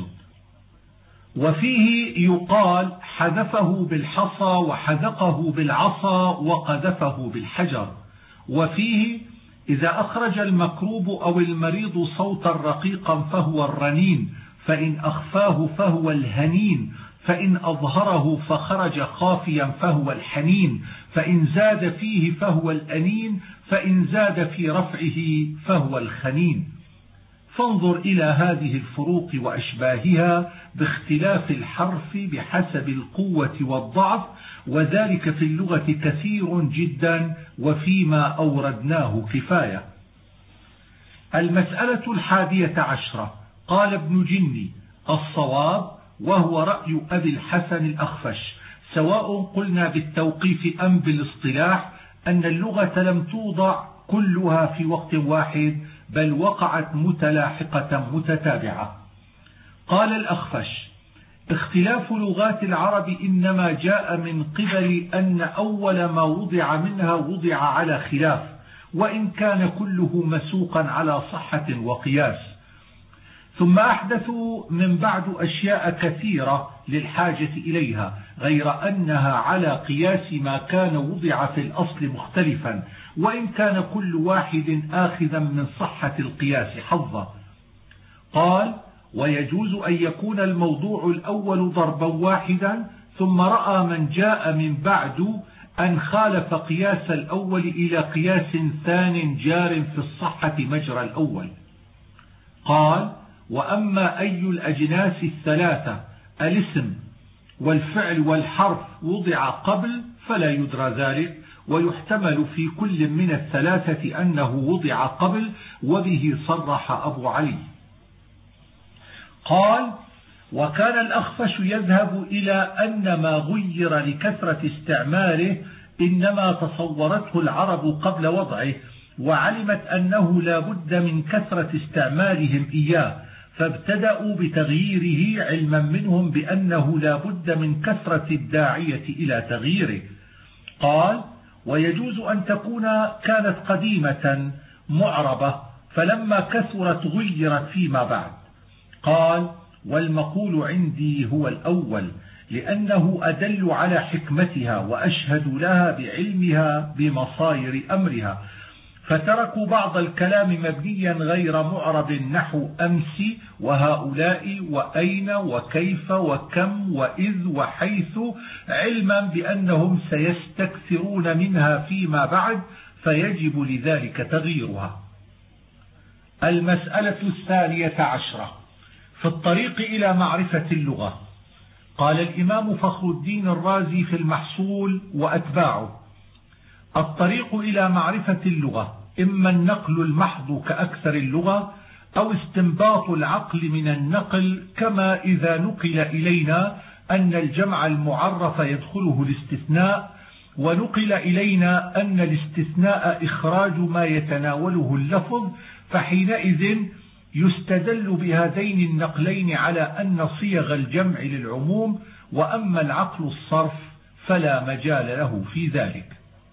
وفيه يقال حذفه بالحصى، وحذقه بالعصا، وقذفه بالحجر. وفيه إذا أخرج المكروب أو المريض صوتا رقيقا فهو الرنين، فإن أخفاه فهو الهنين، فإن أظهره فخرج خافيا فهو الحنين، فإن زاد فيه فهو الأنين، فإن زاد في رفعه فهو الخنين. فانظر إلى هذه الفروق وأشباهها باختلاف الحرف بحسب القوة والضعف، وذلك في اللغة كثير جدا، وفيما أوردناه كفاية. المسألة الحادية عشرة. قال ابن جني: الصواب، وهو رأي أبي الحسن الأخفش، سواء قلنا بالتوقيف أم بالاصطلاح، أن اللغة لم توضع كلها في وقت واحد، بل وقعت متلاحقة متتابعة. قال الأخفش: اختلاف لغات العرب إنما جاء من قبل أن أول ما وضع منها وضع على خلاف، وإن كان كله مسوقا على صحة وقياس، ثم أحدثوا من بعد أشياء كثيرة للحاجة إليها، غير أنها على قياس ما كان وضع في الأصل مختلفا، وإن كان كل واحد آخذا من صحة القياس حظا. قال: ويجوز أن يكون الموضوع الأول ضربا واحدا، ثم رأى من جاء من بعد أن خالف قياس الأول إلى قياس ثان جار في الصحة مجرى الأول. قال: وأما أي الأجناس الثلاثة الاسم والفعل والحرف وضع قبل فلا يدرى ذلك، ويحتمل في كل من الثلاثة أنه وضع قبل، وبه صرح أبو علي. قال: وكان الأخفش يذهب إلى أن ما غير لكثرة استعماله إنما تصورته العرب قبل وضعه، وعلمت أنه لا بد من كثرة استعمالهم إياه، فابتدأوا بتغييره علما منهم بأنه لا بد من كثرة الداعية إلى تغييره. قال: ويجوز أن تكون كانت قديمة معربة، فلما كثرت غيرت فيما بعد. قال: والمقول عندي هو الأول، لأنه أدل على حكمتها، وأشهد لها بعلمها بمصائر أمرها، فتركوا بعض الكلام مبنيا غير معرب نحو أمس وهؤلاء وأين وكيف وكم وإذ وحيث، علما بأنهم سيستكثرون منها فيما بعد، فيجب لذلك تغييرها. المسألة الثانية عشرة في الطريق إلى معرفة اللغة. قال الإمام فخر الدين الرازي في المحصول وأتباعه: الطريق إلى معرفة اللغة إما النقل المحض كأكثر اللغة، أو استنباط العقل من النقل، كما إذا نقل إلينا أن الجمع المعرف يدخله الاستثناء، ونقل إلينا أن الاستثناء إخراج ما يتناوله اللفظ، فحينئذ يستدل بهذين النقلين على أن صيغ الجمع للعموم، وأما العقل الصرف فلا مجال له في ذلك.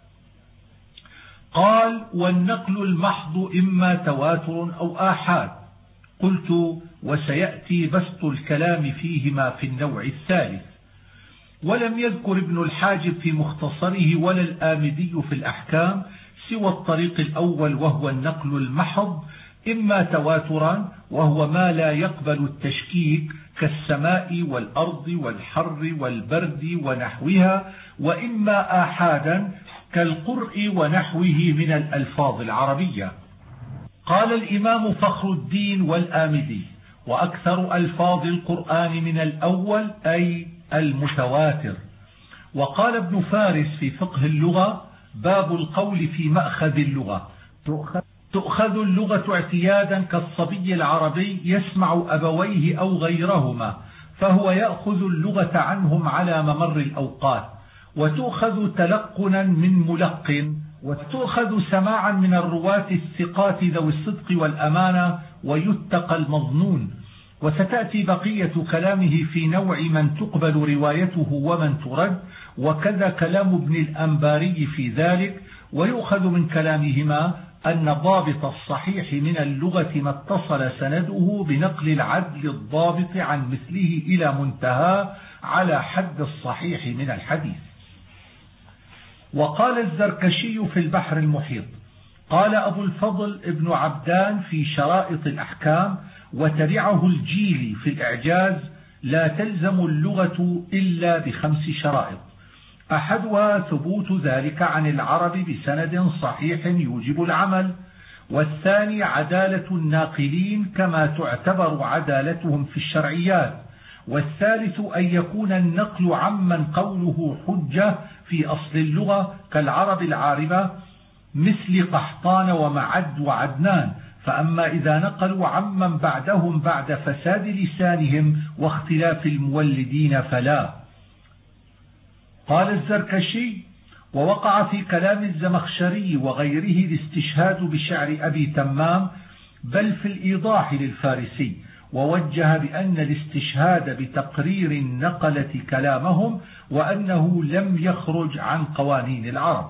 قال: والنقل المحض إما تواتر أو آحاد. قلت: وسيأتي بسط الكلام فيهما في النوع الثالث. ولم يذكر ابن الحاجب في مختصره ولا الآمدي في الأحكام سوى الطريق الأول، وهو النقل المحض، إما تواترا وهو ما لا يقبل التشكيك كالسماء والأرض والحر والبرد ونحوها، وإما آحادا كالقرء ونحوه من الألفاظ العربية. قال الإمام فخر الدين والآمدي: وأكثر ألفاظ القرآن من الأول أي المتواتر. وقال ابن فارس في فقه اللغة: باب القول في مأخذ اللغة، تؤخذ اللغة اعتيادا كالصبي العربي يسمع أبويه أو غيرهما، فهو يأخذ اللغة عنهم على ممر الأوقات، وتؤخذ تلقنا من ملقن، وتؤخذ سماعا من الرواة الثقات ذوي الصدق والأمانة، ويتقى المظنون. وستأتي بقية كلامه في نوع من تقبل روايته ومن ترد، وكذا كلام ابن الأنباري في ذلك. ويؤخذ من كلامهما أن ضابط الصحيح من اللغة ما اتصل سنده بنقل العدل الضابط عن مثله إلى منتهى على حد الصحيح من الحديث. وقال الزركشي في البحر المحيط: قال أبو الفضل ابن عبدان في شرائط الأحكام، وتبعه الجيلي في الإعجاز: لا تلزم اللغة إلا بخمس شرائط، أحدها ثبوت ذلك عن العرب بسند صحيح يوجب العمل، والثاني عدالة الناقلين كما تعتبر عدالتهم في الشرعيات، والثالث أن يكون النقل عمن قوله حجة في أصل اللغة كالعرب العاربة مثل قحطان ومعد وعدنان، فأما إذا نقلوا عمن بعدهم بعد فساد لسانهم واختلاف المولدين فلا. قال الزركشي: ووقع في كلام الزمخشري وغيره الاستشهاد بشعر أبي تمام، بل في الإيضاح للفارسي، ووجه بأن الاستشهاد بتقرير النقلة كلامهم، وأنه لم يخرج عن قوانين العرب.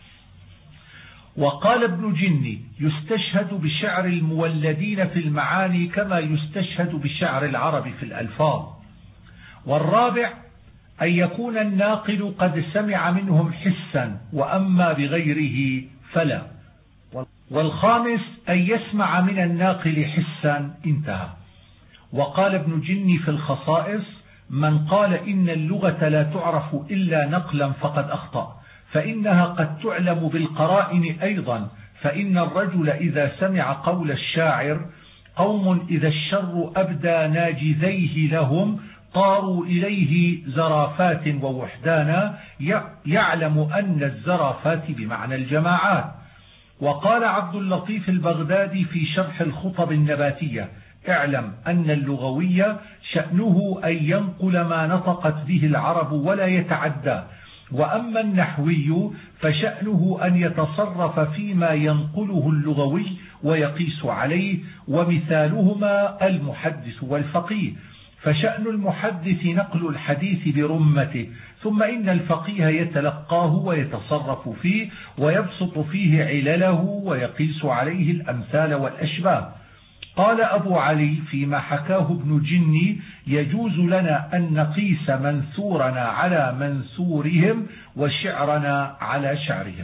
وقال ابن جني: يستشهد بشعر المولدين في المعاني كما يستشهد بشعر العرب في الألفاظ. والرابع أن يكون الناقل قد سمع منهم حسا، وأما بغيره فلا. والخامس أن يسمع من الناقل حسا، انتهى. وقال ابن جني في الخصائص: من قال إن اللغة لا تعرف إلا نقلا فقد أخطأ، فإنها قد تعلم بالقرائن أيضا، فإن الرجل إذا سمع قول الشاعر: قوم إذا الشر أبدى ناجذيه لهم طاروا إليه زرافات ووحدانا، يعلم أن الزرافات بمعنى الجماعات. وقال عبد اللطيف البغدادي في شرح الخطب النباتية: اعلم أن اللغوية شأنه أن ينقل ما نطقت به العرب ولا يتعدى، وأما النحوي فشأنه أن يتصرف فيما ينقله اللغوي ويقيس عليه، ومثالهما المحدث والفقيه، فشأن المحدث نقل الحديث برمته، ثم إن الفقيه يتلقاه ويتصرف فيه ويبسط فيه علله ويقيس عليه الأمثال والأشباه. قال أبو علي فيما حكاه ابن جني: يجوز لنا أن نقيس منثورنا على منثورهم وشعرنا على شعرهم.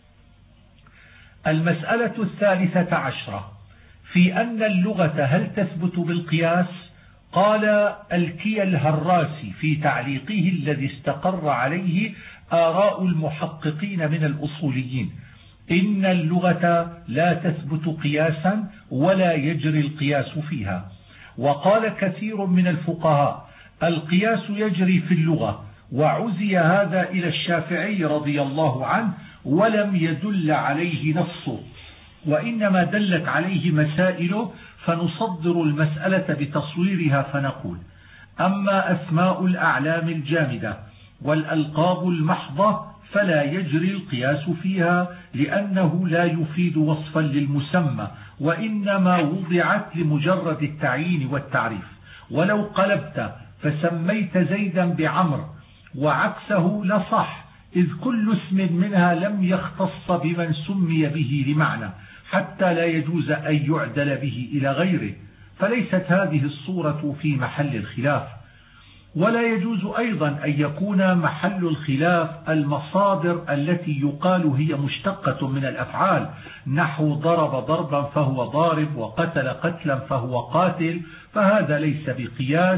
المسألة الثالثة عشرة في أن اللغة هل تثبت بالقياس؟ قال الكي الهراسي في تعليقه الذي استقر عليه آراء المحققين من الأصوليين: إن اللغة لا تثبت قياسا ولا يجري القياس فيها. وقال كثير من الفقهاء: القياس يجري في اللغة، وعزي هذا إلى الشافعي رضي الله عنه، ولم يدل عليه نصه، وإنما دلت عليه مسائله، فنصدر المسألة بتصويرها فنقول: أما أسماء الأعلام الجامدة والألقاب المحضة فلا يجري القياس فيها، لأنه لا يفيد وصفا للمسمى، وإنما وضعت لمجرد التعيين والتعريف. ولو قلبت فسميت زيدا بعمر وعكسه لصح، إذ كل اسم منها لم يختص بمن سمي به لمعنى، حتى لا يجوز أن يعدل به إلى غيره، فليست هذه الصورة في محل الخلاف. ولا يجوز أيضا أن يكون محل الخلاف المصادر التي يقال هي مشتقة من الأفعال، نحو ضرب ضربا فهو ضارب، وقتل قتلا فهو قاتل، فهذا ليس بقياس،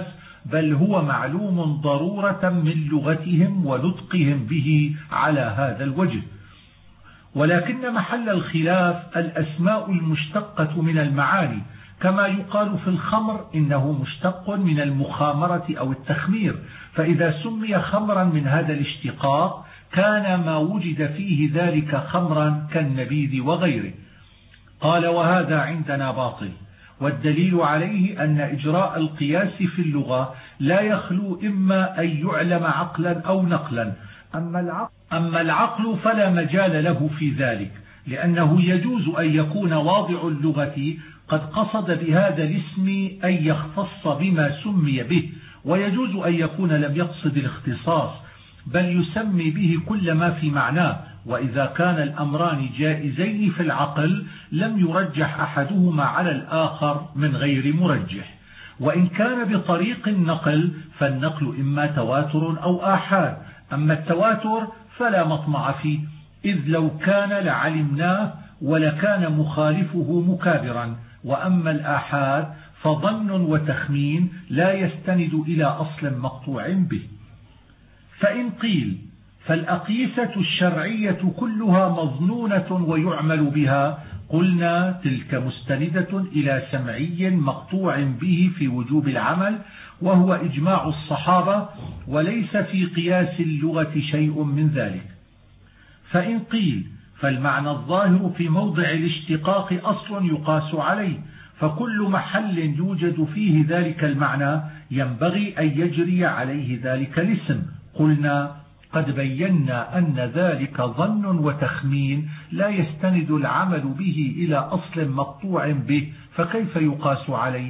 بل هو معلوم ضرورة من لغتهم ونطقهم به على هذا الوجه. ولكن محل الخلاف الأسماء المشتقة من المعاني، كما يقال في الخمر إنه مشتق من المخامرة أو التخمير، فإذا سمي خمرا من هذا الاشتقاق كان ما وجد فيه ذلك خمرا كالنبيذ وغيره. قال: وهذا عندنا باطل، والدليل عليه أن إجراء القياس في اللغة لا يخلو إما أن يعلم عقلا أو نقلا، أما العقل, أما العقل فلا مجال له في ذلك، لأنه يجوز أن يكون واضع اللغة قد قصد بهذا الاسم أن يختص بما سمي به، ويجوز أن يكون لم يقصد الاختصاص بل يسمي به كل ما في معناه. وإذا كان الأمران جائزين في العقل لم يرجح أحدهما على الآخر من غير مرجح. وإن كان بطريق النقل فالنقل إما تواتر أو آحاد، أما التواتر فلا مطمع فيه، إذ لو كان لعلمناه ولكان مخالفه مكابرا، وأما الآحاد فظن وتخمين لا يستند إلى أصل مقطوع به. فإن قيل فالأقيسة الشرعية كلها مظنونة ويعمل بها، قلنا تلك مستندة إلى سمعي مقطوع به في وجوب العمل، وهو إجماع الصحابة، وليس في قياس اللغة شيء من ذلك. فإن قيل فالمعنى الظاهر في موضع الاشتقاق أصل يقاس عليه، فكل محل يوجد فيه ذلك المعنى ينبغي أن يجري عليه ذلك الاسم. قلنا قد بينا أن ذلك ظن وتخمين لا يستند العمل به إلى أصل مقطوع به، فكيف يقاس عليه؟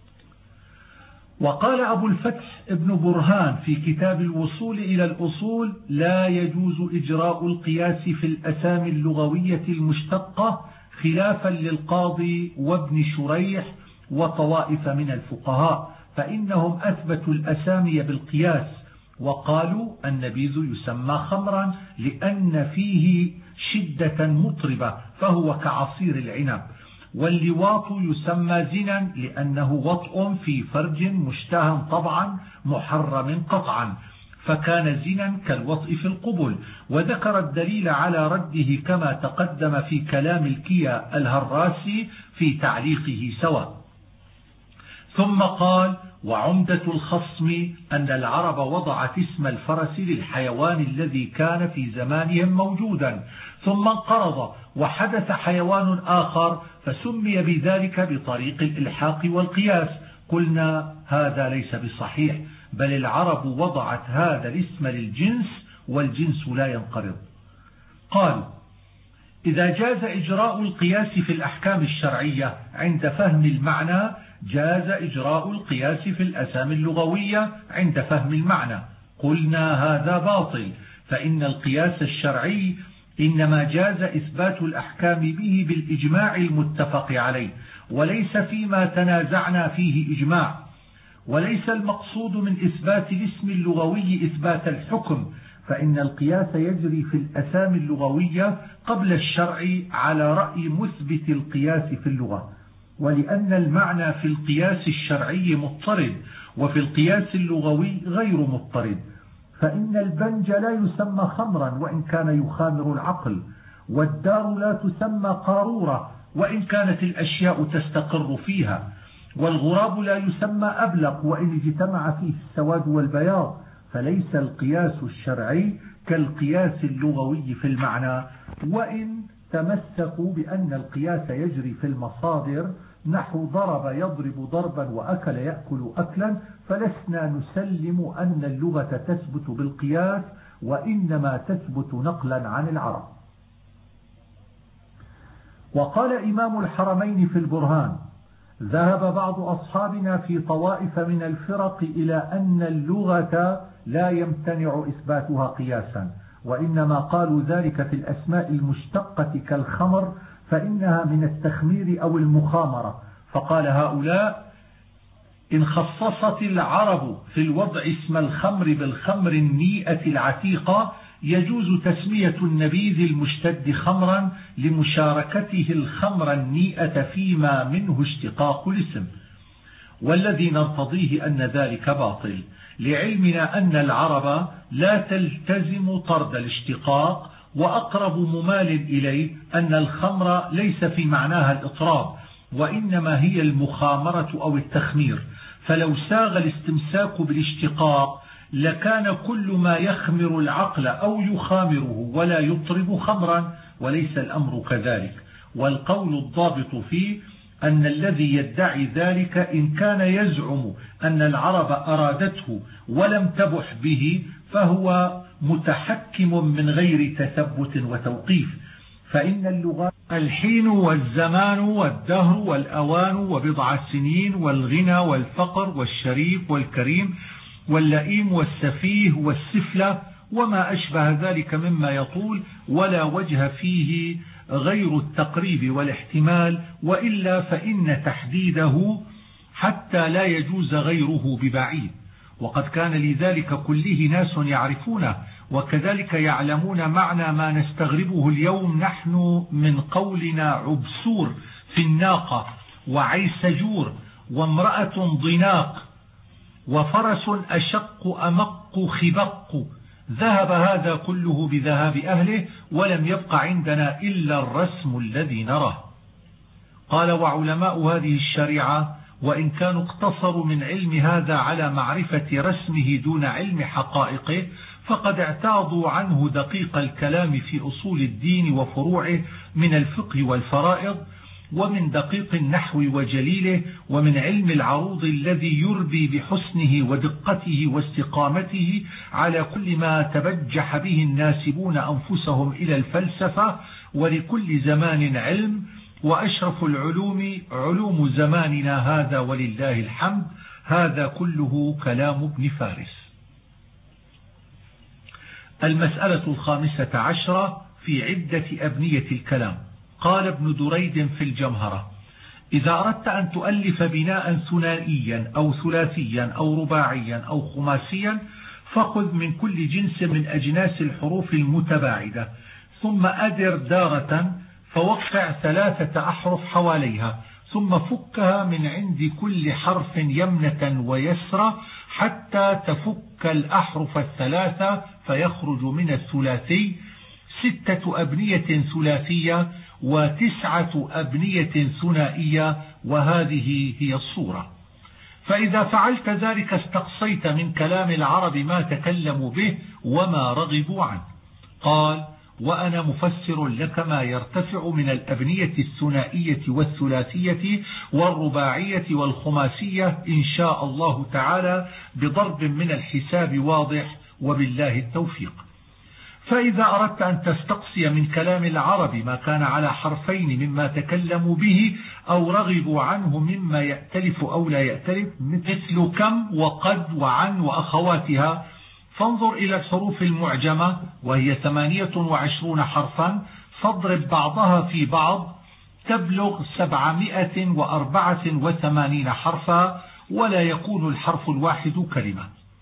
وقال أبو الفتح ابن برهان في كتاب الوصول إلى الأصول: لا يجوز إجراء القياس في الأسامي اللغوية المشتقة خلافا للقاضي وابن شريح وطوائف من الفقهاء، فإنهم أثبتوا الأسامي بالقياس، وقالوا النبيذ يسمى خمرا لأن فيه شدة مطربة فهو كعصير العنب، واللواط يسمى زنا لأنه وطء في فرج مشتهى طبعا محرم قطعا، فكان زنا كالوطء في القبل. وذكر الدليل على رده كما تقدم في كلام الكيا الهراسي في تعليقه سواء. ثم قال: وعمدة الخصم أن العرب وضعت اسم الفرس للحيوان الذي كان في زمانهم موجودا، ثم انقرض وحدث حيوان آخر فسمي بذلك بطريق الإلحاق والقياس. قلنا هذا ليس بصحيح، بل العرب وضعت هذا الاسم للجنس والجنس لا ينقرض. قال: إذا جاز إجراء القياس في الأحكام الشرعية عند فهم المعنى، جاز إجراء القياس في الأسامي اللغوية عند فهم المعنى. قلنا هذا باطل، فإن القياس الشرعي إنما جاز إثبات الأحكام به بالإجماع المتفق عليه، وليس فيما تنازعنا فيه إجماع. وليس المقصود من إثبات الاسم اللغوي إثبات الحكم، فإن القياس يجري في الأسامي اللغوية قبل الشرع على رأي مثبت القياس في اللغة، ولأن المعنى في القياس الشرعي مضطرد وفي القياس اللغوي غير مضطرد. فإن البنج لا يسمى خمرا وإن كان يخامر العقل، والدار لا تسمى قارورة وإن كانت الأشياء تستقر فيها، والغراب لا يسمى أبلق وإن اجتمع فيه السواد والبياض. فليس القياس الشرعي كالقياس اللغوي في المعنى. وإن تمسكوا بأن القياس يجري في المصادر نحو ضرب يضرب ضربا وأكل يأكل أكلا، فلسنا نسلم أن اللغة تثبت بالقياس، وإنما تثبت نقلا عن العرب. وقال إمام الحرمين في البرهان: ذهب بعض أصحابنا في طوائف من الفرق إلى أن اللغة لا يمتنع إثباتها قياسا، وإنما قالوا ذلك في الأسماء المشتقة كالخمر فإنها من التخمير أو المخامرة. فقال هؤلاء: إن خصصت العرب في الوضع اسم الخمر بالخمر النيئة العتيقة يجوز تسمية النبيذ المشتد خمرا لمشاركته الخمر النيئة فيما منه اشتقاق الاسم. والذي نرتضيه أن ذلك باطل، لعلمنا أن العرب لا تلتزم طرد الاشتقاق، وأقرب ممال إليه أن الخمر ليس في معناها الإطراب، وإنما هي المخامرة أو التخمير. فلو ساغ الاستمساك بالاشتقاق لكان كل ما يخمر العقل أو يخامره ولا يطرب خمرا، وليس الأمر كذلك. والقول الضابط فيه أن الذي يدعي ذلك إن كان يزعم أن العرب أرادته ولم تبح به فهو متحكم من غير تثبت وتوقيف، فإن اللغات الحين والزمان والدهر والأوان وبضع سنين والغنى والفقر والشريف والكريم واللئيم والسفيه والسفلة وما أشبه ذلك مما يطول، ولا وجه فيه غير التقريب والاحتمال، وإلا فإن تحديده حتى لا يجوز غيره ببعيد. وقد كان لذلك كله ناس يعرفونه، وكذلك يعلمون معنى ما نستغربه اليوم نحن من قولنا عبسور في الناقة وعيسجور وامرأة ضناق وفرس أشق أمق خبق. ذهب هذا كله بذهاب أهله، ولم يبق عندنا إلا الرسم الذي نراه. قال: وعلماء هذه الشريعة وإن كانوا اقتصروا من علم هذا على معرفة رسمه دون علم حقائقه، فقد اعتاضوا عنه دقيق الكلام في أصول الدين وفروعه من الفقه والفرائض، ومن دقيق النحو وجليله، ومن علم العروض الذي يربي بحسنه ودقته واستقامته على كل ما تبجح به الناسبون أنفسهم إلى الفلسفة. ولكل زمان علم، وأشرف العلوم علوم زماننا هذا ولله الحمد. هذا كله كلام ابن فارس. المسألة الخامسة عشرة في عدة أبنية الكلام. قال ابن دريد في الجمهرة: إذا أردت أن تؤلف بناء ثنائيا أو ثلاثيا أو رباعيا أو خماسيا فخذ من كل جنس من أجناس الحروف المتباعدة، ثم أدر دارة فوقع ثلاثة أحرف حواليها، ثم فكها من عند كل حرف يمنة ويسرى حتى تفك الأحرف الثلاثة فيخرج من الثلاثي ستة أبنية ثلاثية وتسعة أبنية ثنائية، وهذه هي الصورة. فإذا فعلت ذلك استقصيت من كلام العرب ما تكلموا به وما رغبوا عنه. قال: وأنا مفسر لك ما يرتفع من الأبنية الثنائية والثلاثية والرباعية والخماسية إن شاء الله تعالى بضرب من الحساب واضح، وبالله التوفيق. فإذا أردت أن تستقصي من كلام العرب ما كان على حرفين مما تكلموا به أو رغبوا عنه مما يأتلف أو لا يأتلف، مثل كم وقد وعن وأخواتها، فانظر إلى الحروف المعجمة وهي ثمانية وعشرون حرفا، فاضرب بعضها في بعض تبلغ سبعمائة وأربعة وثمانين حرفا، ولا يكون الحرف الواحد كلمة.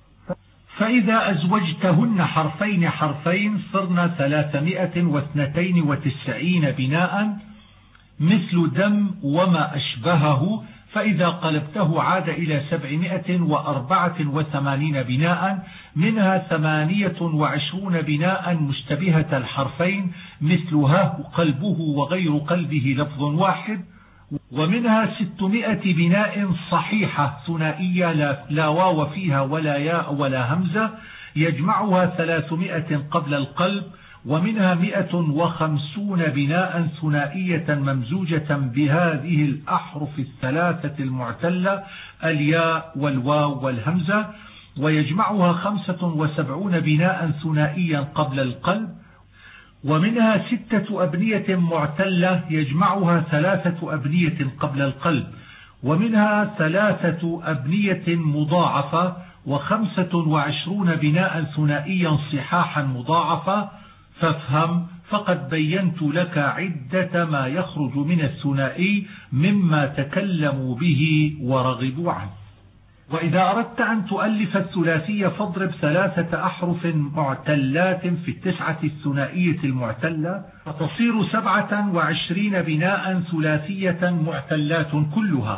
فإذا أزوجتهن حرفين حرفين صرنا ثلاثمائة واثنتين وتسعين بناء، مثل دم وما أشبهه. فإذا قلبته عاد إلى سبعمائة وأربعة وثمانين بناء، منها ثمانية وعشرون بناء مشتبهة الحرفين مثل ها قلبه وغير قلبه لفظ واحد، ومنها ستمائة بناء صحيحة ثنائية لا واو فيها ولا ياء ولا همزة يجمعها ثلاثمائة قبل القلب، ومنها مئة وخمسون بناء ثنائية ممزوجة بهذه الأحرف الثلاثة المعتلة الياء والواو والهمزة، ويجمعها خمسة وسبعون بناء ثنائيا قبل القلب، ومنها ستة أبنية معتلة يجمعها ثلاثة أبنية قبل القلب، ومنها ثلاثة أبنية مضاعفة، وخمسة وعشرون بناء ثنائيا صحاحا مضاعفة. فافهم، فقد بينت لك عدة ما يخرج من الثنائي مما تكلموا به ورغبوا عنه. وإذا أردت أن تؤلف الثلاثية فاضرب ثلاثة أحرف معتلات في التسعة الثنائية المعتلة فتصير سبعة وعشرين بناء ثلاثية معتلات كلها،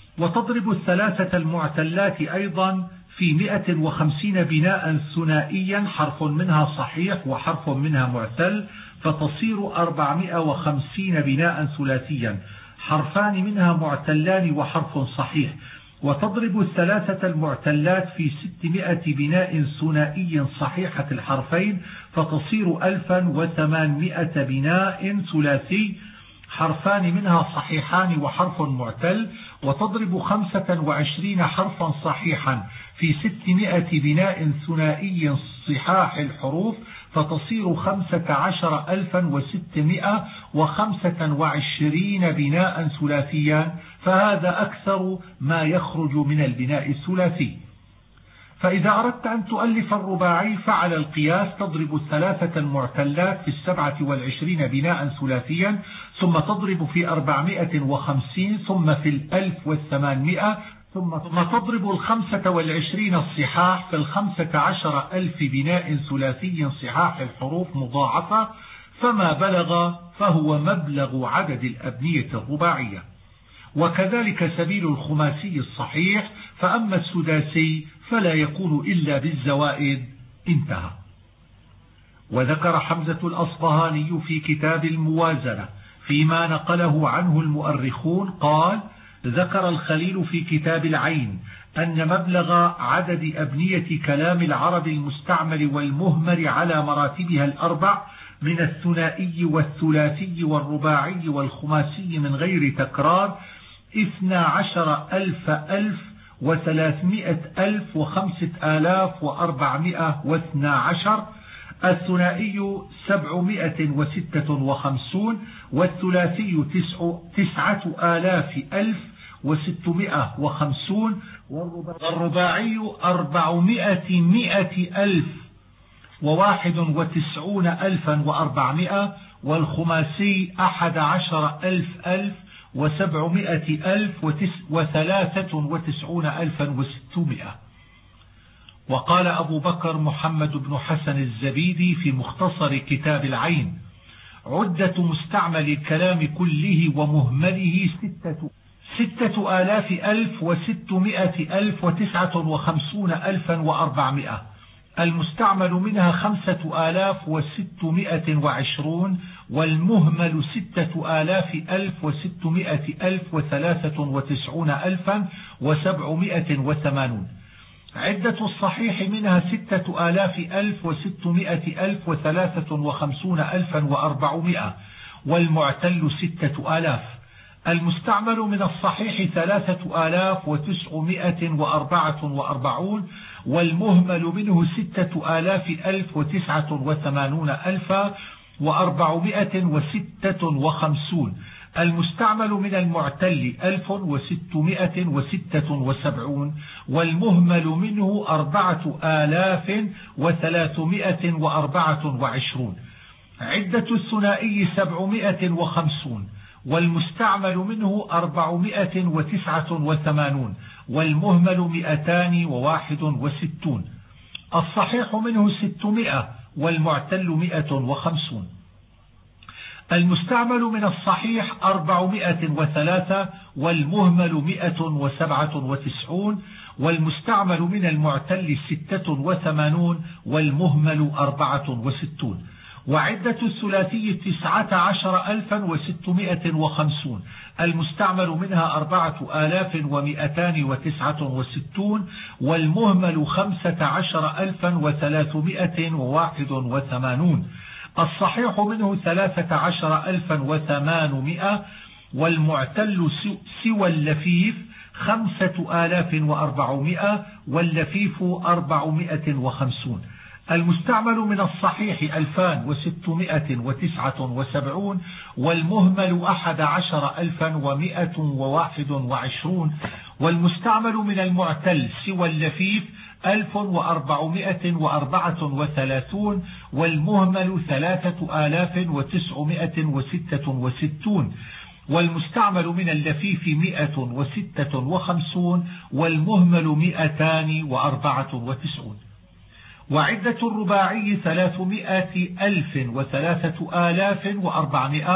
وتضرب الثلاثة المعتلات أيضا في مئة وخمسين بناء ثنائيا، حرف منها صحيح وحرف منها معتل، فتصير أربعمائة وخمسين بناء ثلاثيا، حرفان منها معتلان وحرف صحيح. وتضرب الثلاثة المعتلات في ستمائة بناء ثنائي صحيحة الحرفين، فتصير ألفا وثمانمائة بناء ثلاثي، حرفان منها صحيحان وحرف معتل. وتضرب خمسة وعشرين حرفا صحيحا في ستمائة بناء ثنائي صحاح الحروف، فتصير خمسة عشر ألفا وستمائة وخمسة وعشرين بناء ثلاثيا، فهذا أكثر ما يخرج من البناء الثلاثي. فإذا أردت أن تؤلف الرباعي فعلى القياس تضرب الثلاثة المعتلات في السبعة والعشرين بناء ثلاثيا، ثم تضرب في أربعمائة وخمسين، ثم في الألف والثمانمائة، ثم تضرب الخمسة والعشرين الصحاح في الخمسة عشر ألف بناء ثلاثي صحاح الحروف مضاعفة، فما بلغ فهو مبلغ عدد الأبنية الرباعية. وكذلك سبيل الخماسي الصحيح، فأما السداسي فلا يكون إلا بالزوائد. انتهى. وذكر حمزة الأصبهاني في كتاب الموازنة فيما نقله عنه المؤرخون قال: ذكر الخليل في كتاب العين أن مبلغ عدد أبنية كلام العرب المستعمل والمهمل على مراتبها الأربع من الثنائي والثلاثي والرباعي والخماسي من غير تكرار اثنى عشر ألف ألف وثلاثمائة ألف وخمسة آلاف وأربعمائة واثنى عشر، الثنائي سبعمائة وستة وخمسون، والثلاثي تسعة آلاف ألف وستمائة وخمسون، والرباعي أربعمائة مائة ألف وواحد وتسعون ألفا وأربعمائة، والخماسي أحد عشر ألف ألف وسبعمائة ألف وثلاثة وتسعون ألفا وستمائة. وقال أبو بكر محمد بن حسن الزبيدي في مختصر كتاب العين: عدة مستعمل الكلام كله ومهمله ستة ستة آلاف ألف وستمائة ألف وتسعة وخمسون ألفا وأربعمائة، المستعمل منها خمسة آلاف وستمائة وعشرون، والمهمل ستة آلاف ألف وستمائة ألف وثلاثة وتسعون ألفا وسبعمائة وثمانون. عدة الصحيح منها ستة آلاف ألف وستمائة ألف وثلاثة وخمسون ألفا وأربعمائة، والمعتل ستة آلاف. المستعمل من الصحيح ثلاثة آلاف وتسعمائة وأربعة وأربعون، والمهمل منه ستة آلاف ألف وتسعة وثمانون ألفا وأربعمائة وستة وخمسون. المستعمل من المعتل ألف وستمائة وستة وسبعون، والمهمل منه أربعة آلاف وثلاثمائة وأربعة وعشرون. عدة الثنائي سبعمائة وخمسون، والمستعمل منه أربعمائة وتسعة وثمانون، والمهمل مئتان وواحد وستون. الصحيح منه ستمائة، والمعتل مئة وخمسون. المستعمل من الصحيح أربعمائة وثلاثة، والمهمل مئة وسبعة وتسعون، والمستعمل من المعتل ستة وثمانون، والمهمل أربعة وستون. وعدة الثلاثي تسعة عشر ألفا وستمائة وخمسون، المستعمل منها أربعة آلاف ومئتان وتسعة وستون، والمهمل خمسة عشر ألفا وثلاثمائة وواحد وثمانون. الصحيح منه ثلاثة عشر ألفا وثمانمائة، والمعتل سوى اللفيف خمسة آلاف وأربعمائة، واللفيف أربعمائة وخمسون. المستعمل من الصحيح ألفان وستمائة وتسعة وسبعون، والمهمل أحد عشر ألفا ومائة وواحد وعشرون، والمستعمل من المعتل سوى اللفيف ألف وأربعمائة وأربعة وثلاثون، والمهمل ثلاثة آلاف وتسعمائة وستة وستون، والمستعمل من اللفيف مائة وستة وخمسون، والمهمل مائتان وأربعة وتسعون. وعدة الرباعي ثلاثمائة ألف وثلاثة آلاف وأربعمائة،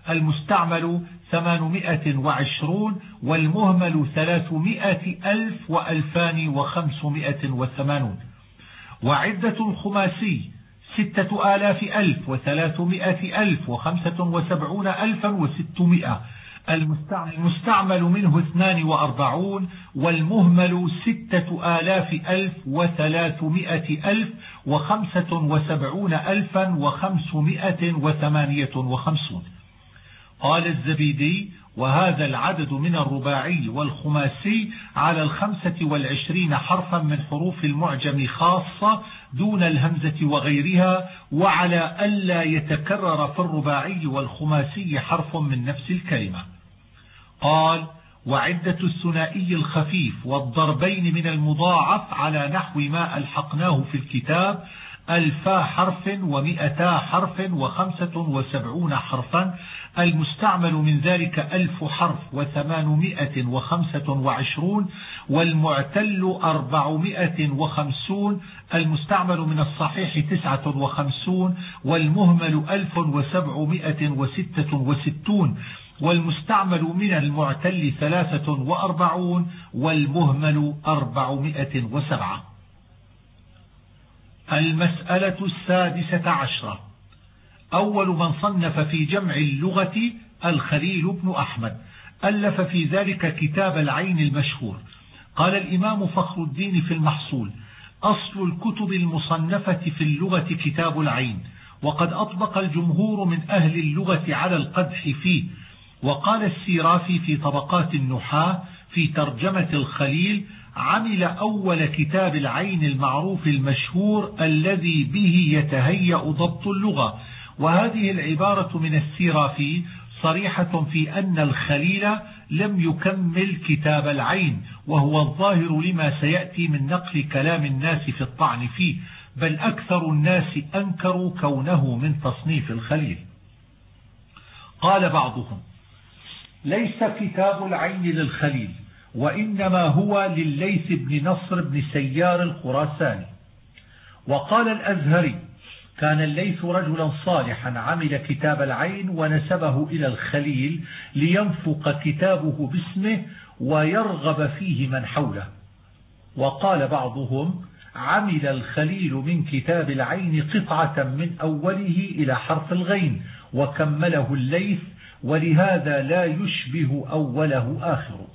المستعمل ثمانمائة وعشرون والمهمل ثلاثمائة ألف وألفان وخمسمائة وثمانون. وعدة الخماسي ستة آلاف ألف وثلاثمائة ألف وخمسة وسبعون ألفا وستمائة، المستعمل منه اثنان وأربعون والمهمل ستة آلاف ألف وثلاثمائة ألف وخمسة وسبعون ألفا وخمسمائة وثمانية وخمسون. قال الزبيدي: وهذا العدد من الرباعي والخماسي على الخمسة والعشرين حرفا من حروف المعجم خاصة دون الهمزة وغيرها، وعلى ألا يتكرر في الرباعي والخماسي حرف من نفس الكلمة. قال: وعدة الثنائي الخفيف والضربين من المضاعف على نحو ما ألحقناه في الكتاب ألفا حرف ومئتا حرف وخمسة وسبعون حرفا، المستعمل من ذلك ألف حرف وثمانمائة وخمسة وعشرون والمعتل أربعمائة وخمسون، المستعمل من الصحيح تسعة وخمسون والمهمل ألف وسبعمائة وستة وستون والمستعمل من المعتل ثلاثة وأربعون والمهمل أربعمائة وسبعة. المسألة السادسة عشرة. أول من صنف في جمع اللغة الخليل بن أحمد، ألف في ذلك كتاب العين المشهور. قال الإمام فخر الدين في المحصول: أصل الكتب المصنفة في اللغة كتاب العين، وقد أطبق الجمهور من أهل اللغة على القدح فيه. وقال السيرافي في طبقات النحاة في ترجمة الخليل: عمل أول كتاب العين المعروف المشهور الذي به يتهيأ ضبط اللغة. وهذه العبارة من السيرافي صريحة في أن الخليل لم يكمل كتاب العين، وهو الظاهر لما سيأتي من نقل كلام الناس في الطعن فيه، بل أكثر الناس أنكروا كونه من تصنيف الخليل. قال بعضهم: ليس كتاب العين للخليل، وإنما هو لليث بن نصر بن سيار الخراساني. وقال الأزهري: كان الليث رجلا صالحا عمل كتاب العين ونسبه إلى الخليل لينفق كتابه باسمه ويرغب فيه من حوله. وقال بعضهم: عمل الخليل من كتاب العين قطعة من أوله إلى حرف الغين وكمله الليث، ولهذا لا يشبه أوله آخره.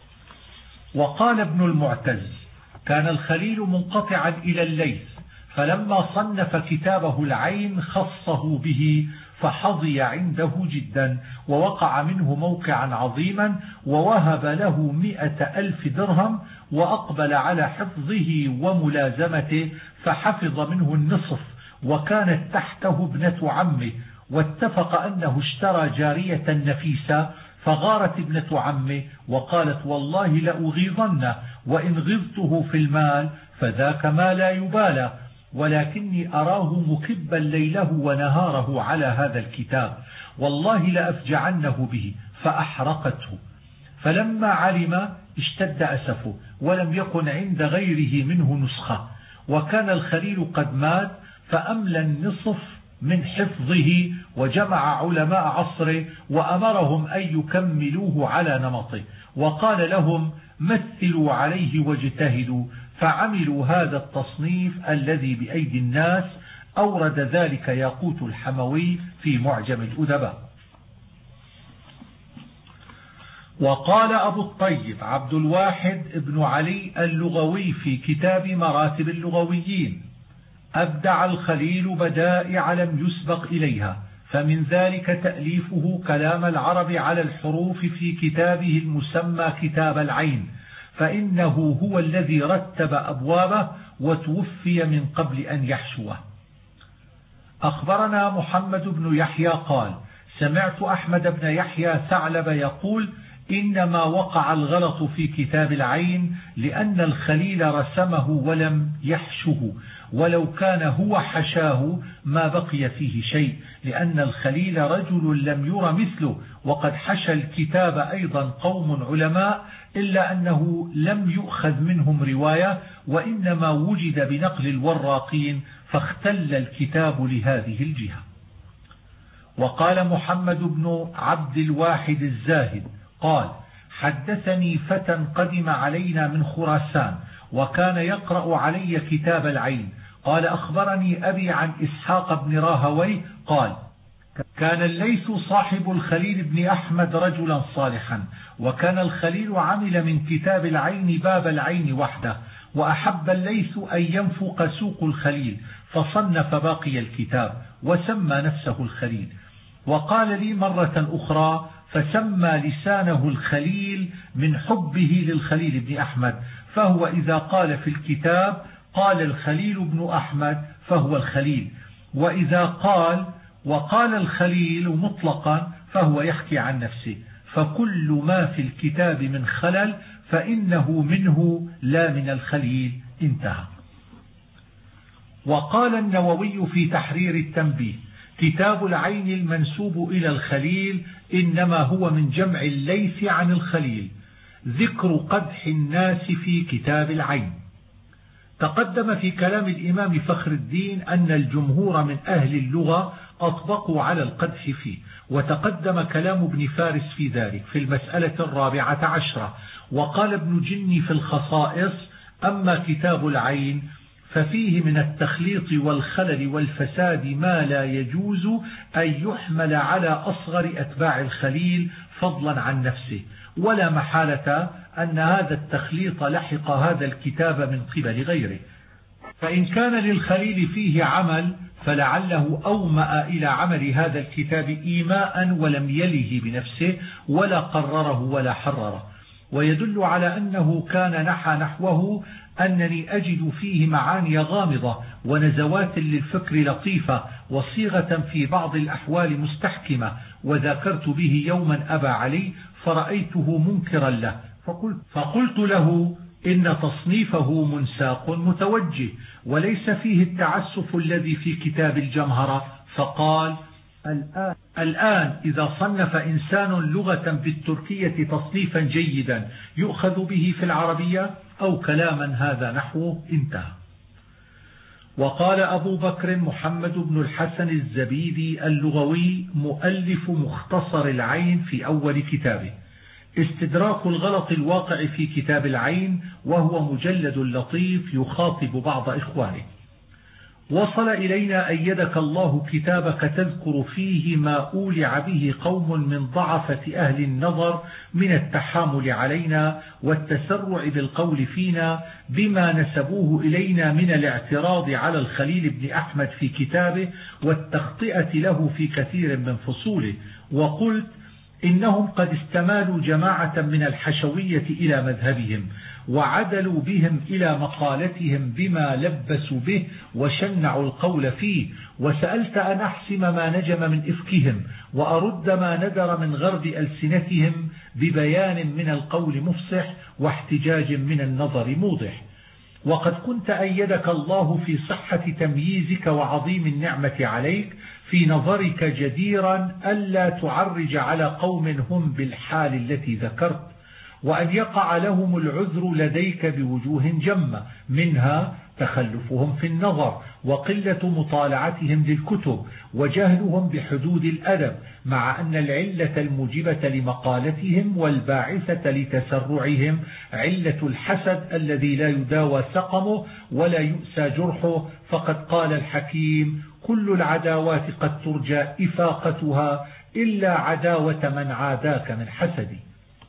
وقال ابن المعتز: كان الخليل منقطعا إلى الليث، فلما صنف كتابه العين خصه به فحظي عنده جدا، ووقع منه موقعا عظيما، ووهب له مئة ألف درهم، وأقبل على حفظه وملازمته فحفظ منه النصف، وكانت تحته ابنة عمه، واتفق أنه اشترى جارية نفيسة، فغارت ابنة عمه وقالت: والله لأغيظنه، وإن غضته في المال فذاك ما لا يبالى، ولكني أراه مكبا ليله ونهاره على هذا الكتاب، والله لأفجعنه به، فأحرقته. فلما علم اشتد أسفه، ولم يكن عند غيره منه نسخة، وكان الخليل قد مات، فأملى النصف من حفظه، وجمع علماء عصره وأمرهم أن يكملوه على نمطه، وقال لهم: مثلوا عليه واجتهدوا، فعملوا هذا التصنيف الذي بأيدي الناس. أورد ذلك ياقوت الحموي في معجم الأدباء. وقال أبو الطيب عبد الواحد ابن علي اللغوي في كتاب مراتب اللغويين: أبدع الخليل بدائع لم يسبق إليها، فمن ذلك تأليفه كلام العرب على الحروف في كتابه المسمى كتاب العين، فإنه هو الذي رتب أبوابه وتوفي من قبل أن يحشوه. أخبرنا محمد بن يحيى قال: سمعت أحمد بن يحيى ثعلب يقول: إنما وقع الغلط في كتاب العين لأن الخليل رسمه ولم يحشه، ولو كان هو حشاه ما بقي فيه شيء، لأن الخليل رجل لم ير مثله، وقد حشى الكتاب أيضا قوم علماء، إلا أنه لم يؤخذ منهم رواية، وإنما وجد بنقل الوراقين، فاختل الكتاب لهذه الجهة. وقال محمد بن عبد الواحد الزاهد قال: حدثني فتى قدم علينا من خراسان وكان يقرأ علي كتاب العين. قال: أخبرني أبي عن إسحاق بن راهوي قال: كان الليث صاحب الخليل بن أحمد رجلا صالحا، وكان الخليل عمل من كتاب العين باب العين وحده، وأحب الليث أن ينفق سوق الخليل فصنف باقي الكتاب وسمى نفسه الخليل. وقال لي مرة أخرى فسمى لسانه الخليل من حبه للخليل بن أحمد، فهو إذا قال في الكتاب قال الخليل بن أحمد فهو الخليل، وإذا قال وقال الخليل مطلقا فهو يحكي عن نفسه، فكل ما في الكتاب من خلل فإنه منه لا من الخليل. انتهى. وقال النووي في تحرير التنبيه: كتاب العين المنسوب إلى الخليل إنما هو من جمع الليث عن الخليل. ذكر قدح الناس في كتاب العين. تقدم في كلام الإمام فخر الدين أن الجمهور من أهل اللغة أطبقوا على القدح فيه، وتقدم كلام ابن فارس في ذلك في المسألة الرابعة عشرة. وقال ابن جني في الخصائص: أما كتاب العين ففيه من التخليط والخلل والفساد ما لا يجوز أن يحمل على أصغر أتباع الخليل فضلا عن نفسه، ولا محالة أن هذا التخليط لحق هذا الكتاب من قبل غيره. فإن كان للخليل فيه عمل فلعله أومأ إلى عمل هذا الكتاب إيماء ولم يله بنفسه ولا قرره ولا حرره. ويدل على أنه كان نحى نحوه أنني أجد فيه معاني غامضة ونزوات للفكر لطيفة وصيغة في بعض الأحوال مستحكمة، وذاكرت به يوما أبا علي فرأيته منكرا له، فقلت, فقلت له إن تصنيفه منساق متوجه وليس فيه التعسف الذي في كتاب الجمهرة. فقال: الآن, الآن إذا صنف إنسان لغة بالتركية تصنيفا جيدا يؤخذ به في العربية أو كلاما هذا نحوه. انتهى. وقال أبو بكر محمد بن الحسن الزبيدي اللغوي مؤلف مختصر العين في أول كتابه: استدراك الغلط الواقع في كتاب العين، وهو مجلد لطيف يخاطب بعض إخوانه. وصل إلينا أيدك الله كتابك تذكر فيه ما أولع به قوم من ضعفة أهل النظر من التحامل علينا والتسرع بالقول فينا بما نسبوه إلينا من الاعتراض على الخليل بن أحمد في كتابه والتخطئة له في كثير من فصوله. وقلت إنهم قد استمالوا جماعة من الحشوية إلى مذهبهم وعدلوا بهم إلى مقالتهم بما لبسوا به وشنعوا القول فيه، وسألت أن أحسم ما نجم من إفكهم وأرد ما ندر من غرب ألسنتهم ببيان من القول مفصح واحتجاج من النظر موضح. وقد كنت أيدك الله في صحة تمييزك وعظيم النعمة عليك في نظرك جديرا ألا تعرج على قوم هم بالحال التي ذكرت، وأن يقع لهم العذر لديك بوجوه جمة، منها تخلفهم في النظر وقلة مطالعتهم للكتب وجهلهم بحدود الأدب، مع أن العلة الموجبة لمقالتهم والباعثة لتسرعهم علة الحسد الذي لا يداوى سقمه ولا يؤسى جرحه. فقد قال الحكيم: كل العداوات قد ترجى إفاقتها إلا عداوة من عاداك من حسدي.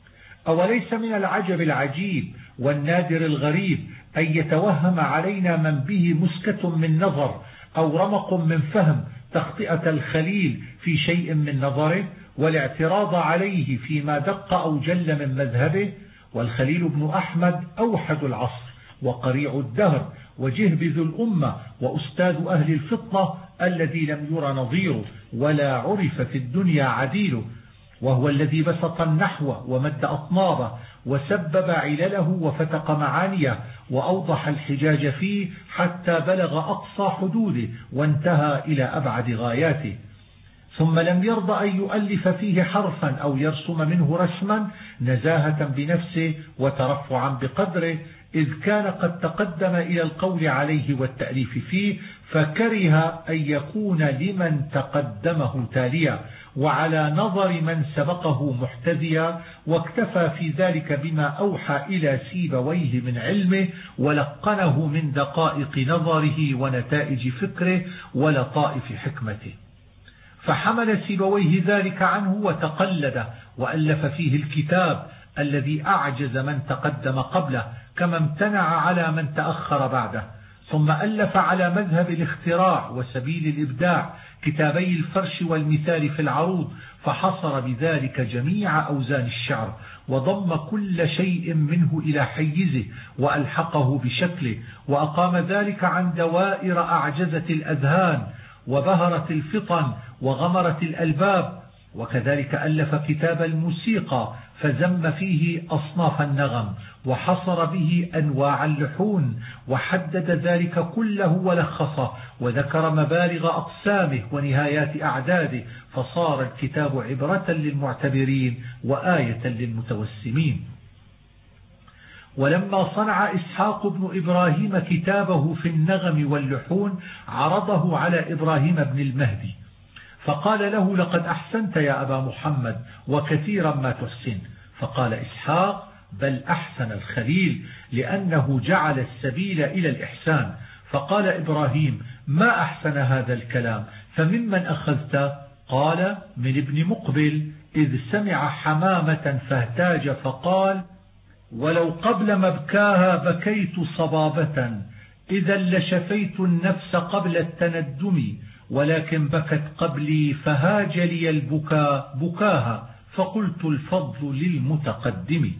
أوليس من العجب العجيب والنادر الغريب أن يتوهم علينا من به مسكة من نظر أو رمق من فهم تخطئة الخليل في شيء من نظره والاعتراض عليه فيما دق أو جل من مذهبه؟ والخليل بن أحمد أوحد العصر وقريع الدهر وجهبذ الأمة وأستاذ أهل الفطنة الذي لم ير نظيره ولا عرف في الدنيا عديله، وهو الذي بسط النحو ومد أطنابه وسبب علله وفتق معانيه وأوضح الحجاج فيه حتى بلغ أقصى حدوده وانتهى إلى أبعد غاياته. ثم لم يرضى أن يؤلف فيه حرفا أو يرسم منه رسما نزاهة بنفسه وترفعا بقدره، إذ كان قد تقدم إلى القول عليه والتأليف فيه، فكره أن يكون لمن تقدمه تاليا وعلى نظر من سبقه محتذيا، واكتفى في ذلك بما أوحى إلى سيبويه من علمه ولقنه من دقائق نظره ونتائج فكره ولطائف حكمته. فحمل سيبويه ذلك عنه وتقلده وألف فيه الكتاب الذي أعجز من تقدم قبله كما امتنع على من تأخر بعده. ثم ألف على مذهب الاختراع وسبيل الإبداع كتابي الفرش والمثال في العروض، فحصر بذلك جميع أوزان الشعر وضم كل شيء منه إلى حيزه وألحقه بشكله، وأقام ذلك عن دوائر أعجزت الأذهان وبهرت الفطن وغمرت الألباب. وكذلك ألف كتاب الموسيقى فزم فيه أصناف النغم وحصر به أنواع اللحون وحدد ذلك كله ولخصه وذكر مبالغ أقسامه ونهايات أعداده، فصار الكتاب عبرة للمعتبرين وآية للمتوسمين. ولما صنع إسحاق بن إبراهيم كتابه في النغم واللحون عرضه على إبراهيم بن المهدي فقال له: لقد أحسنت يا أبا محمد وكثيرا ما تحسن. فقال إسحاق: بل أحسن الخليل، لأنه جعل السبيل إلى الإحسان. فقال إبراهيم: ما أحسن هذا الكلام، فممن أخذت؟ قال: من ابن مقبل، إذ سمع حمامة فاهتاج فقال: ولو قبل مبكاها بكيت صبابة، إذا لشفيت النفس قبل التندم، ولكن بكت قبلي فهاج لي البكاء بكاها، فقلت الفضل للمتقدم.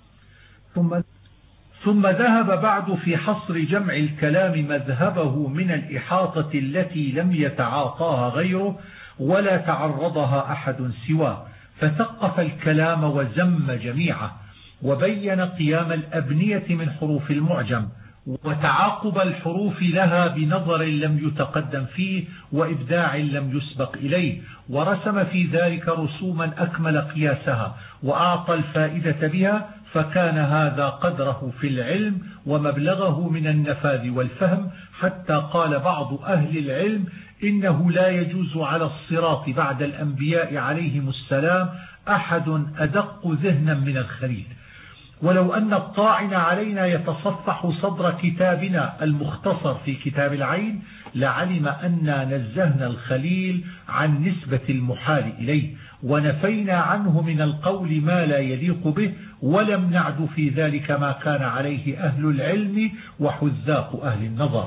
ثم ثم ذهب بعد في حصر جمع الكلام مذهبه من الإحاطة التي لم يتعاطاها غيره ولا تعرضها أحد سواه، فثقف الكلام وزم جميعه، وبين قيام الأبنية من حروف المعجم وتعاقب الحروف لها بنظر لم يتقدم فيه وإبداع لم يسبق إليه، ورسم في ذلك رسوما أكمل قياسها وأعطى الفائدة بها، فكان هذا قدره في العلم ومبلغه من النفاذ والفهم، حتى قال بعض أهل العلم إنه لا يجوز على الصراط بعد الأنبياء عليهم السلام أحد أدق ذهنا من الخليل. ولو أن الطاعن علينا يتصفح صدر كتابنا المختصر في كتاب العين لعلم أننا نزهنا الخليل عن نسبة المحال إليه، ونفينا عنه من القول ما لا يليق به، ولم نعد في ذلك ما كان عليه أهل العلم وحذاق أهل النظر.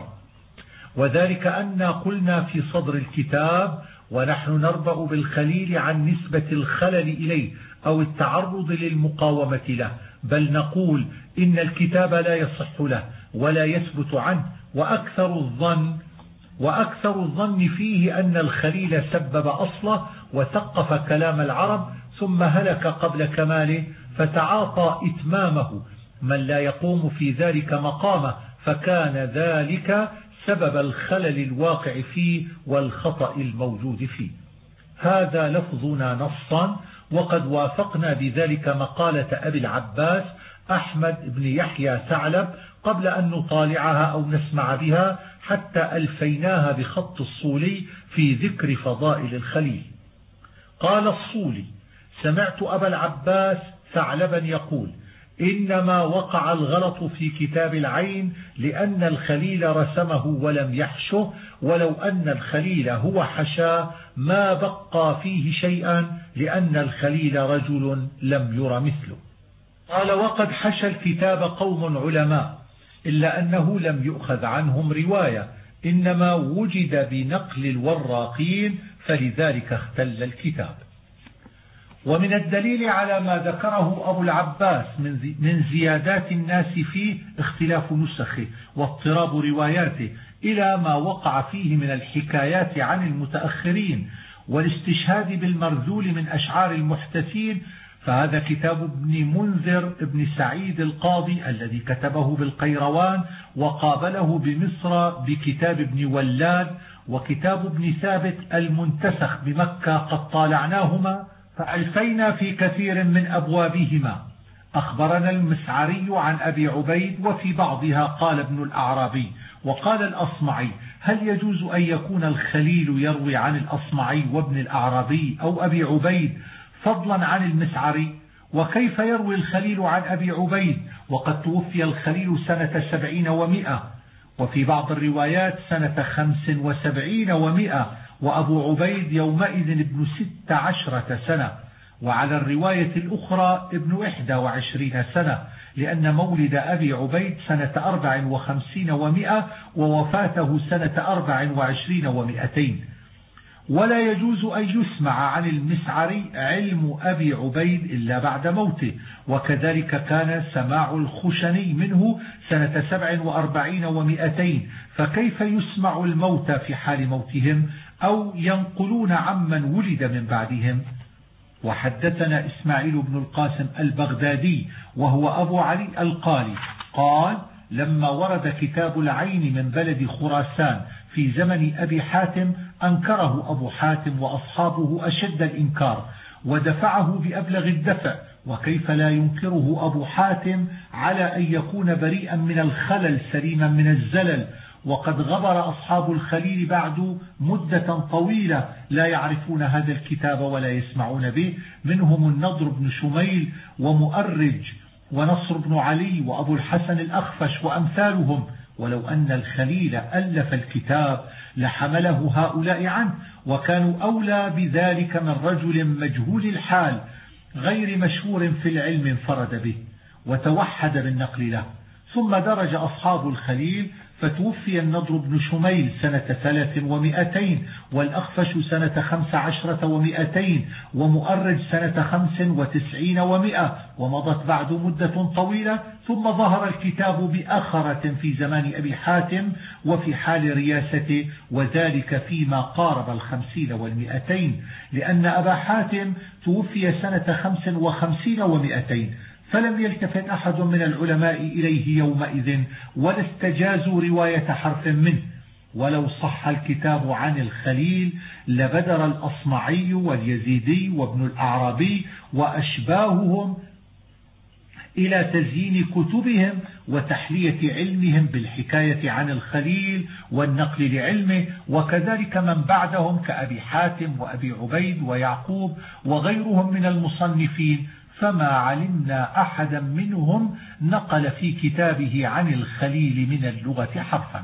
وذلك أننا قلنا في صدر الكتاب: ونحن نربأ بالخليل عن نسبة الخلل إليه أو التعرض للمقاومة له، بل نقول إن الكتاب لا يصح له ولا يثبت عنه، وأكثر الظن وأكثر الظن فيه أن الخليل سبب أصله وثقف كلام العرب ثم هلك قبل كماله، فتعاطى إتمامه من لا يقوم في ذلك مقامه، فكان ذلك سبب الخلل الواقع فيه والخطأ الموجود فيه. هذا لفظنا نصا، وقد وافقنا بذلك مقالة أبي العباس أحمد بن يحيى ثعلب قبل أن نطالعها أو نسمع بها، حتى ألفيناها بخط الصولي في ذكر فضائل الخليل. قال الصولي: سمعت أبا العباس ثعلبا يقول: إنما وقع الغلط في كتاب العين لأن الخليل رسمه ولم يحشه، ولو أن الخليل هو حشاه ما بقى فيه شيئا، لأن الخليل رجل لم ير مثله. قال: وقد حشى الكتاب قوم علماء، إلا أنه لم يؤخذ عنهم رواية، إنما وجد بنقل الوراقين، فلذلك اختل الكتاب. ومن الدليل على ما ذكره أبو العباس من زيادات الناس فيه اختلاف نسخه واضطراب رواياته إلى ما وقع فيه من الحكايات عن المتأخرين والاستشهاد بالمرذول من أشعار المحتثين، فهذا كتاب ابن منذر ابن سعيد القاضي الذي كتبه بالقيروان، وقابله بمصر بكتاب ابن ولاد، وكتاب ابن ثابت المنتسخ بمكة قد طالعناهما فألفينا في كثير من أبوابهما. أخبرنا المسعري عن أبي عبيد وفي بعضها قال ابن الأعرابي. وقال الأصمعي: هل يجوز أن يكون الخليل يروي عن الأصمعي وابن الأعرابي أو أبي عبيد فضلا عن المسعري؟ وكيف يروي الخليل عن أبي عبيد وقد توفي الخليل سنة سبعين ومئة، وفي بعض الروايات سنة خمس وسبعين ومئة، وأبو عبيد يومئذ ابن ست عشرة سنة، وعلى الرواية الأخرى ابن إحدى وعشرين سنة، لأن مولد أبي عبيد سنة أربع وخمسين ومئة ووفاته سنة أربع وعشرين ومئتين. ولا يجوز أن يسمع عن المسعري علم أبي عبيد إلا بعد موته، وكذلك كان سماع الخشني منه سنة سبع وأربعين ومئتين، فكيف يسمع الموتى في حال موتهم أو ينقلون عمن ولد من بعدهم؟ وحدثنا إسماعيل بن القاسم البغدادي وهو أبو علي القالي قال: لما ورد كتاب العين من بلد خراسان في زمن أبي حاتم أنكره أبو حاتم وأصحابه أشد الإنكار ودفعه بأبلغ الدفع، وكيف لا ينكره أبو حاتم على أن يكون بريئا من الخلل سليما من الزلل، وقد غبر أصحاب الخليل بعد مدة طويلة لا يعرفون هذا الكتاب ولا يسمعون به، منهم النضر بن شميل ومؤرج ونصر بن علي وأبو الحسن الأخفش وأمثالهم. ولو أن الخليل ألف الكتاب لحمله هؤلاء عنه، وكانوا أولى بذلك من رجل مجهول الحال غير مشهور في العلم انفرد به وتوحد بالنقل له. ثم درج أصحاب الخليل فتوفي النضر بن شميل سنة ثلاث ومئتين، والأخفش سنة خمس عشرة ومئتين، ومؤرج سنة خمس وتسعين ومئة، ومضت بعد مدة طويلة ثم ظهر الكتاب بأخرة في زمان أبي حاتم وفي حال رياسته، وذلك فيما قارب الخمسين والمئتين، لأن أبا حاتم توفي سنة خمس وخمسين ومئتين، فلم يلتفت أحد من العلماء إليه يومئذ ولا استجازوا رواية حرف منه. ولو صح الكتاب عن الخليل لبدر الأصمعي واليزيدي وابن الأعرابي وأشباههم إلى تزيين كتبهم وتحلية علمهم بالحكاية عن الخليل والنقل لعلمه، وكذلك من بعدهم كأبي حاتم وأبي عبيد ويعقوب وغيرهم من المصنفين، فما علمنا أحدا منهم نقل في كتابه عن الخليل من اللغة حرفا.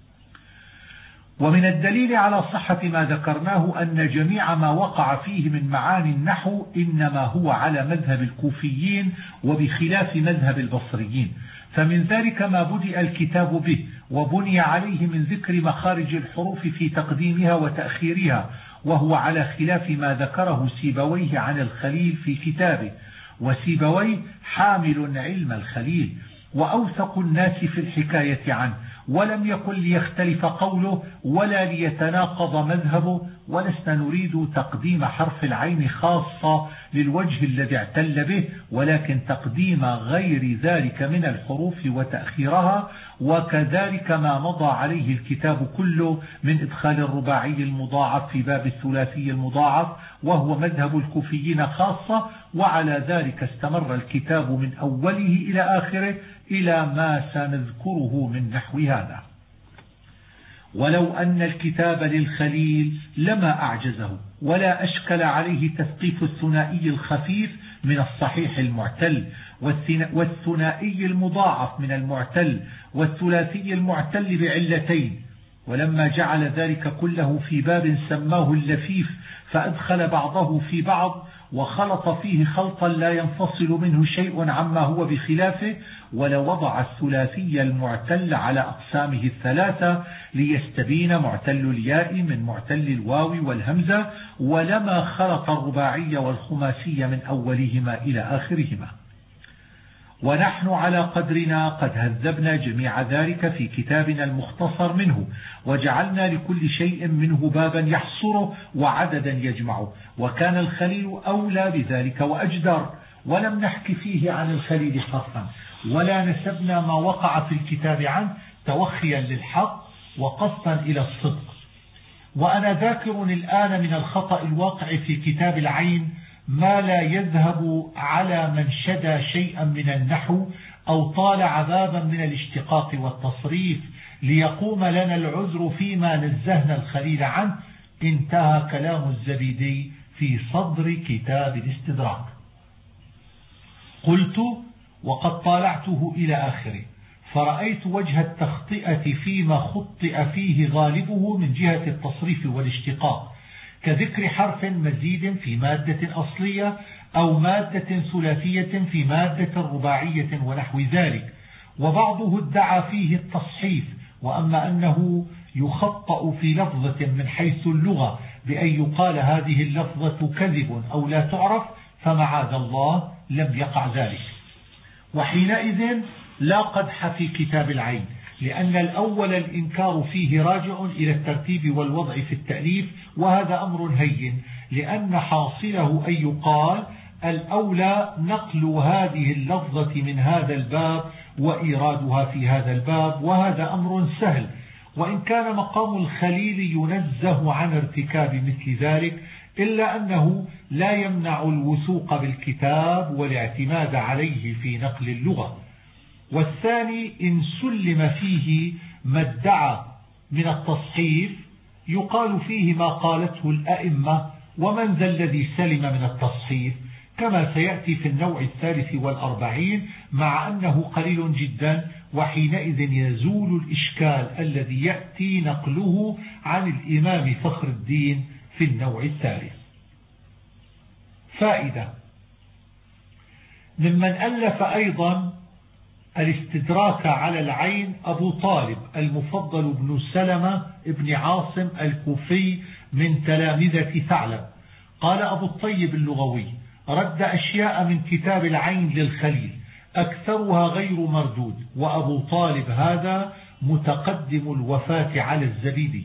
ومن الدليل على صحة ما ذكرناه أن جميع ما وقع فيه من معاني النحو إنما هو على مذهب الكوفيين وبخلاف مذهب البصريين، فمن ذلك ما بدأ الكتاب به وبني عليه من ذكر مخارج الحروف في تقديمها وتأخيرها، وهو على خلاف ما ذكره سيبويه عن الخليل في كتابه. وسيبويه حامل علم الخليل وأوثق الناس في الحكاية عنه، ولم يكن ليختلف قوله ولا ليتناقض مذهبه، ولسنا نريد تقديم حرف العين خاصة للوجه الذي اعتل به، ولكن تقديم غير ذلك من الحروف وتأخيرها، وكذلك ما مضى عليه الكتاب كله من إدخال الرباعي المضاعف في باب الثلاثي المضاعف، وهو مذهب الكوفيين خاصة، وعلى ذلك استمر الكتاب من أوله إلى آخره إلى ما سنذكره من نحو هذا. ولو أن الكتاب للخليل لما أعجزه ولا أشكل عليه تثقيف الثنائي الخفيف من الصحيح المعتل، والثنائي المضاعف من المعتل، والثلاثي المعتل بعلتين. ولما جعل ذلك كله في باب سماه اللفيف فأدخل بعضه في بعض وخلط فيه خلطا لا ينفصل منه شيء عما هو بخلافه، ولوضع الثلاثي المعتل على أقسامه الثلاثة ليستبين معتل الياء من معتل الواو والهمزة، ولما خلط الرباعي والخماسي من أولهما إلى آخرهما. ونحن على قدرنا قد هذبنا جميع ذلك في كتابنا المختصر منه، وجعلنا لكل شيء منه بابا يحصره وعددا يجمعه، وكان الخليل أولى بذلك وأجدر، ولم نحكي فيه عن الخليل حرفا، ولا نسبنا ما وقع في الكتاب عنه توخيا للحق وقصدا إلى الصدق. وأنا ذاكر الآن من الخطأ الواقع في كتاب العين ما لا يذهب على من شدى شيئا من النحو أو طالع بابا من الاشتقاق والتصريف ليقوم لنا العذر فيما نزهنا الخليل عنه. انتهى كلام الزبيدي في صدر كتاب الاستدراك. قلت: وقد طالعته إلى آخره فرأيت وجه التخطئة فيما خطئ فيه غالبه من جهة التصريف والاشتقاق، كذكر حرف مزيد في مادة أصلية أو مادة ثلاثية في مادة رباعية ونحو ذلك، وبعضه ادعى فيه التصحيف. وأما أنه يخطأ في لفظة من حيث اللغة بأن يقال هذه اللفظة كذب أو لا تعرف فمعاذ الله لم يقع ذلك. وحينئذ لا قدح في كتاب العين، لأن الأول الإنكار فيه راجع إلى الترتيب والوضع في التأليف، وهذا أمر هين، لأن حاصله أن يقال الأولى نقل هذه اللفظة من هذا الباب وإيرادها في هذا الباب، وهذا أمر سهل. وإن كان مقام الخليل ينزه عن ارتكاب مثل ذلك، إلا أنه لا يمنع الوثوق بالكتاب والاعتماد عليه في نقل اللغة. والثاني إن سلم فيه ما ادعى من التصحيف يقال فيه ما قالته الأئمة، ومن ذا الذي سلم من التصحيف، كما سيأتي في النوع الثالث والأربعين، مع أنه قليل جدا، وحينئذ يزول الإشكال الذي يأتي نقله عن الإمام فخر الدين في النوع الثالث. فائدة: ممن ألف أيضا الاستدراك على العين أبو طالب المفضل بن سلمة ابن عاصم الكوفي من تلامذة ثعلب. قال أبو الطيب اللغوي: رد أشياء من كتاب العين للخليل أكثرها غير مردود، وأبو طالب هذا متقدم الوفاة على الزبيدي.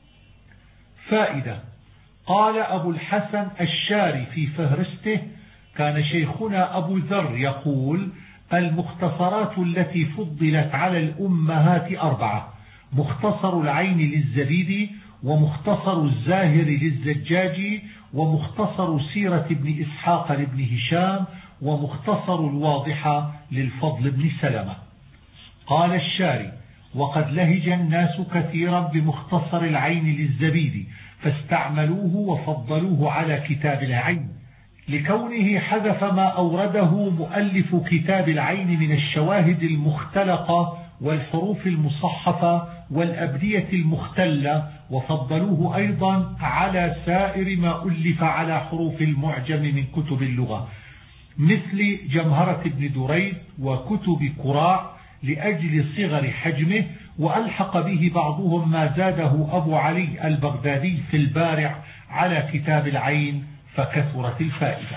فائدة: قال أبو الحسن الشاري في فهرسته: كان شيخنا أبو ذر يقول: المختصرات التي فضلت على الأمهات أربعة: مختصر العين للزبيدي، ومختصر الزاهر للزجاجي، ومختصر سيرة ابن إسحاق لابن هشام، ومختصر الواضحة للفضل بن سلمة. قال الشاري: وقد لهج الناس كثيرا بمختصر العين للزبيدي فاستعملوه وفضلوه على كتاب العين، لكونه حذف ما أورده مؤلف كتاب العين من الشواهد المختلقة والحروف المصحفة والأبنية المختلة، وفضلوه أيضا على سائر ما ألف على حروف المعجم من كتب اللغة، مثل جمهرة ابن دريد وكتب كراع لأجل صغر حجمه، وألحق به بعضهم ما زاده أبو علي البغدادي في البارع على كتاب العين فكثرت الفائدة.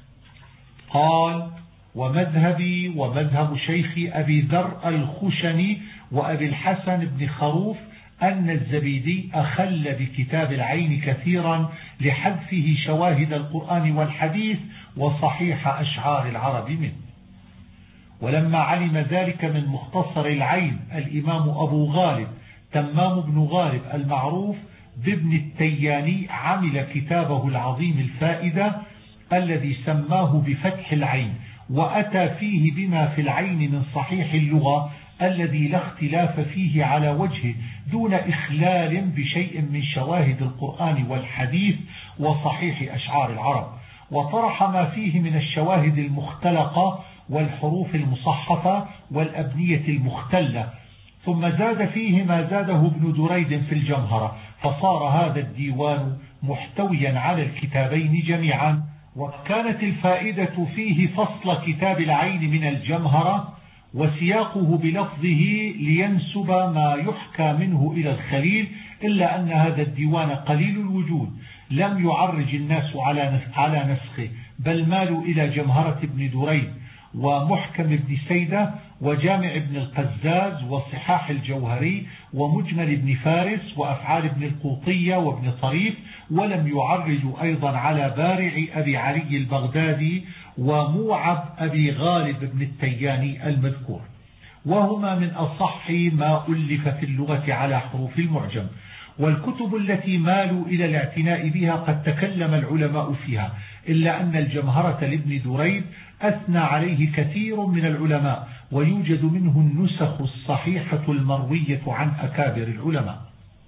قال: ومذهبي ومذهب شيخي أبي ذر الخشني وأبي الحسن بن خروف أن الزبيدي أخل بكتاب العين كثيرا لحذفه شواهد القرآن والحديث وصحيح أشعار العرب منه. ولما علم ذلك من مختصر العين الإمام أبو غالب تمام بن غالب المعروف بابن التياني عمل كتابه العظيم الفائدة الذي سماه بفتح العين، وأتى فيه بما في العين من صحيح اللغة الذي لا اختلاف فيه على وجهه دون إخلال بشيء من شواهد القرآن والحديث وصحيح أشعار العرب، وطرح ما فيه من الشواهد المختلقة والحروف المصحفة والأبنية المختلة، ثم زاد فيه ما زاده ابن دريد في الجمهرة، فصار هذا الديوان محتويا على الكتابين جميعا. وكانت الفائدة فيه فصل كتاب العين من الجمهرة وسياقه بلفظه لينسب ما يحكى منه إلى الخليل، إلا أن هذا الديوان قليل الوجود، لم يعرج الناس على نسخه، بل مالوا إلى جمهرة ابن دريد ومحكم ابن سيدة وجامع ابن القزاز وصحاح الجوهري ومجمل ابن فارس وأفعال ابن القوطية وابن طريف، ولم يعرجوا أيضا على بارع أبي علي البغدادي وموعب أبي غالب ابن التياني المذكور، وهما من أصح ما ألف في اللغة على حروف المعجم. والكتب التي مالوا إلى الاعتناء بها قد تكلم العلماء فيها، إلا أن الجمهرة لابن دريد أثنى عليه كثير من العلماء، ويوجد منه النسخ الصحيحة المروية عن أكابر العلماء.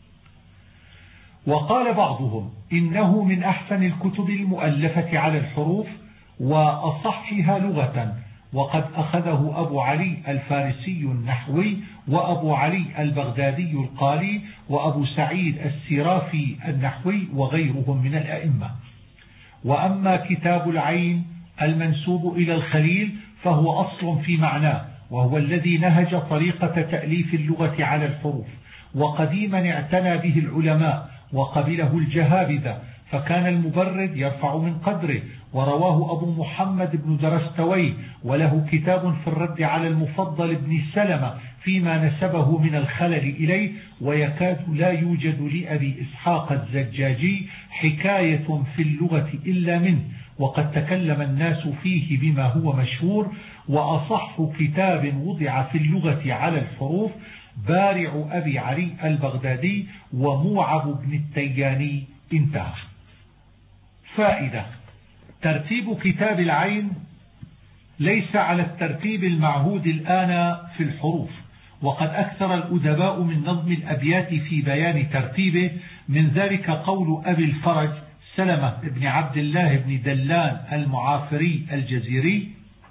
وقال بعضهم إنه من أحسن الكتب المؤلفة على الحروف وأصحها لغة، وقد أخذه أبو علي الفارسي النحوي، وأبو علي البغدادي القاري، وأبو سعيد السرافي النحوي، وغيرهم من الأئمة. وأما كتاب العين المنسوب إلى الخليل فهو أصل في معناه، وهو الذي نهج طريقة تأليف اللغة على الحروف، وقديما اعتنى به العلماء وقبله الجهابذة، فكان المبرد يرفع من قدره. ورواه أبو محمد بن درستوي، وله كتاب في الرد على المفضل بن سلمة فيما نسبه من الخلل إليه، ويكاد لا يوجد لأبي إسحاق الزجاجي حكاية في اللغة إلا منه، وقد تكلم الناس فيه بما هو مشهور. وأصح كتاب وضع في اللغة على الحروف بارع أبي علي البغدادي وموعب بن التياني. انتهى. فائدة: ترتيب كتاب العين ليس على الترتيب المعهود الآن في الحروف، وقد أكثر الأدباء من نظم الأبيات في بيان ترتيبه، من ذلك قول أبي الفرج سلمة بن عبد الله بن دلان المعافري الجزيري: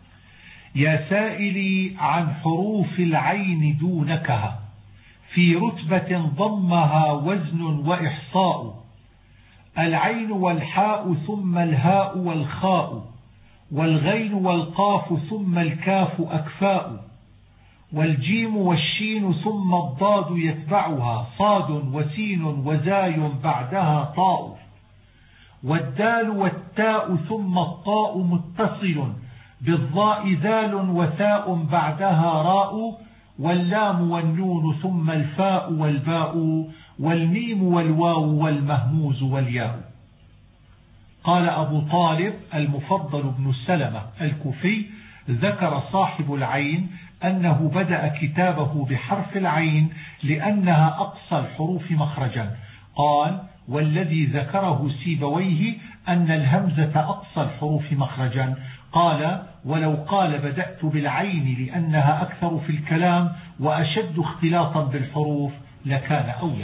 يا سائلي عن حروف العين دونكها، في رتبة ضمها وزن وإحصاء، العين والحاء ثم الهاء والخاء، والغين والقاف ثم الكاف أكفاء، والجيم والشين ثم الضاد يتبعها صاد وسين وزاي بعدها طاء، والدال والتاء ثم الطاء متصل، بالضاء ذال وثاء بعدها راء، واللام والنون ثم الفاء والباء، والميم والواو والمهموز والياء. قال أبو طالب المفضل بن سلمة الكوفي: ذكر صاحب العين أنه بدأ كتابه بحرف العين لأنها أقصى الحروف مخرجا. قال: والذي ذكره سيبويه أن الهمزة أقصى الحروف مخرجا. قال: ولو قال بدأت بالعين لأنها أكثر في الكلام وأشد اختلاطا بالحروف لكان أولى.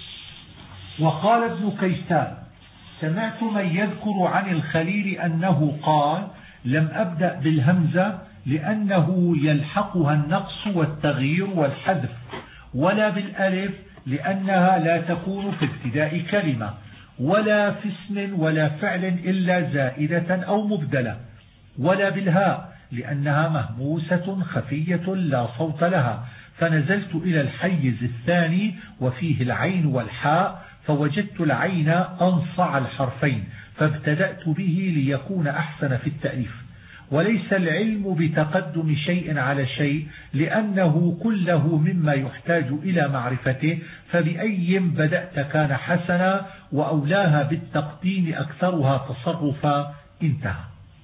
وقال ابن كيسان: سمعت من يذكر عن الخليل أنه قال: لم أبدأ بالهمزة لأنه يلحقها النقص والتغيير والحذف، ولا بالألف لأنها لا تكون في ابتداء كلمة، ولا في اسم ولا فعل إلا زائدة أو مبدلة، ولا بالهاء لأنها مهموسة خفية لا صوت لها، فنزلت إلى الحيز الثاني وفيه العين والحاء، فوجدت العين أنصع الحرفين فابتدأت به ليكون أحسن في التأليف. وليس العلم بتقدم شيء على شيء، لأنه كله مما يحتاج إلى معرفته، فبأي بدأت كان حسنا، وأولاها بالتقديم أكثرها تصرفا. انتهى.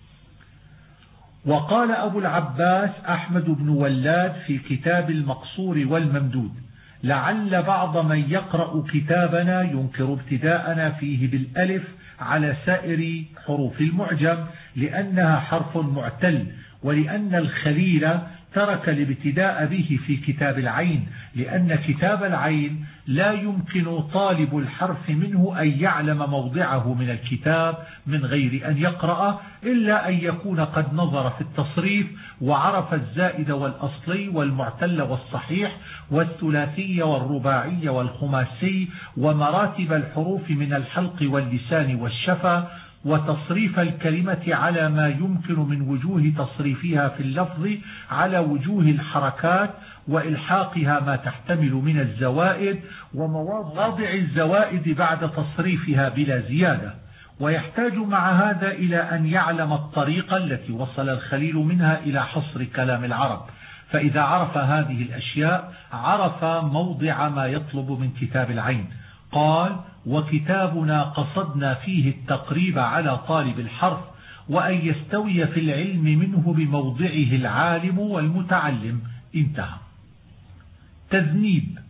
وقال أبو العباس أحمد بن ولاد في كتاب المقصور والممدود: لعل بعض من يقرأ كتابنا ينكر ابتداءنا فيه بالألف على سائر حروف المعجم، لأنها حرف معتل، ولأن الخليل ترك الابتداء به في كتاب العين، لأن كتاب العين لا يمكن طالب الحرف منه أن يعلم موضعه من الكتاب من غير أن يقرأ، إلا أن يكون قد نظر في التصريف وعرف الزائد والأصلي والمعتل والصحيح والثلاثي والرباعي والخماسي، ومراتب الحروف من الحلق واللسان والشفة، وتصريف الكلمة على ما يمكن من وجوه تصريفها في اللفظ على وجوه الحركات، وإلحاقها ما تحتمل من الزوائد ومواضع الزوائد بعد تصريفها بلا زيادة. ويحتاج مع هذا إلى أن يعلم الطريقة التي وصل الخليل منها إلى حصر كلام العرب، فإذا عرف هذه الأشياء عرف موضع ما يطلب من كتاب العين. قال: وكتابنا قصدنا فيه التقريب على طالب الحرف، وأن يستوي في العلم منه بموضعه العالم والمتعلم. انتهى. تذنيب.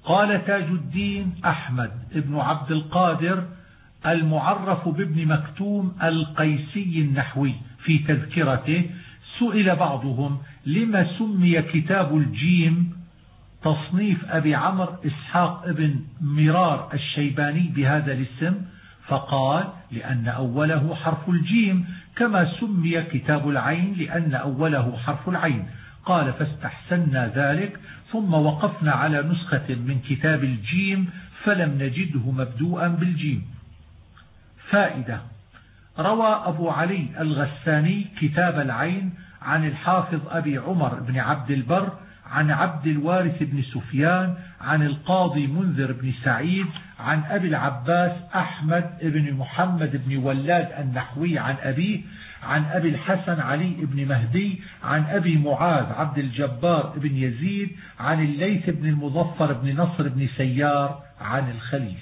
قال تاج الدين أحمد بن عبد القادر المعرف بابن مكتوم القيسي النحوي في تذكرته: سئل بعضهم لما سمي كتاب الجيم تصنيف أبي عمرو إسحاق بن مرار الشيباني بهذا الاسم؟ فقال: لأن أوله حرف الجيم، كما سمي كتاب العين لأن أوله حرف العين. قال: فاستحسنا ذلك، ثم وقفنا على نسخة من كتاب الجيم فلم نجده مبدوءا بالجيم. فائدة: روى أبو علي الغساني كتاب العين عن الحافظ أبي عمر بن عبد البر عن عبد الوارث بن سفيان عن القاضي منذر بن سعيد عن أبي العباس أحمد بن محمد بن ولاد النحوي عن أبيه عن أبي الحسن علي بن مهدي عن أبي معاذ عبد الجبار بن يزيد عن الليث بن المظفر بن نصر بن سيار عن الخليل.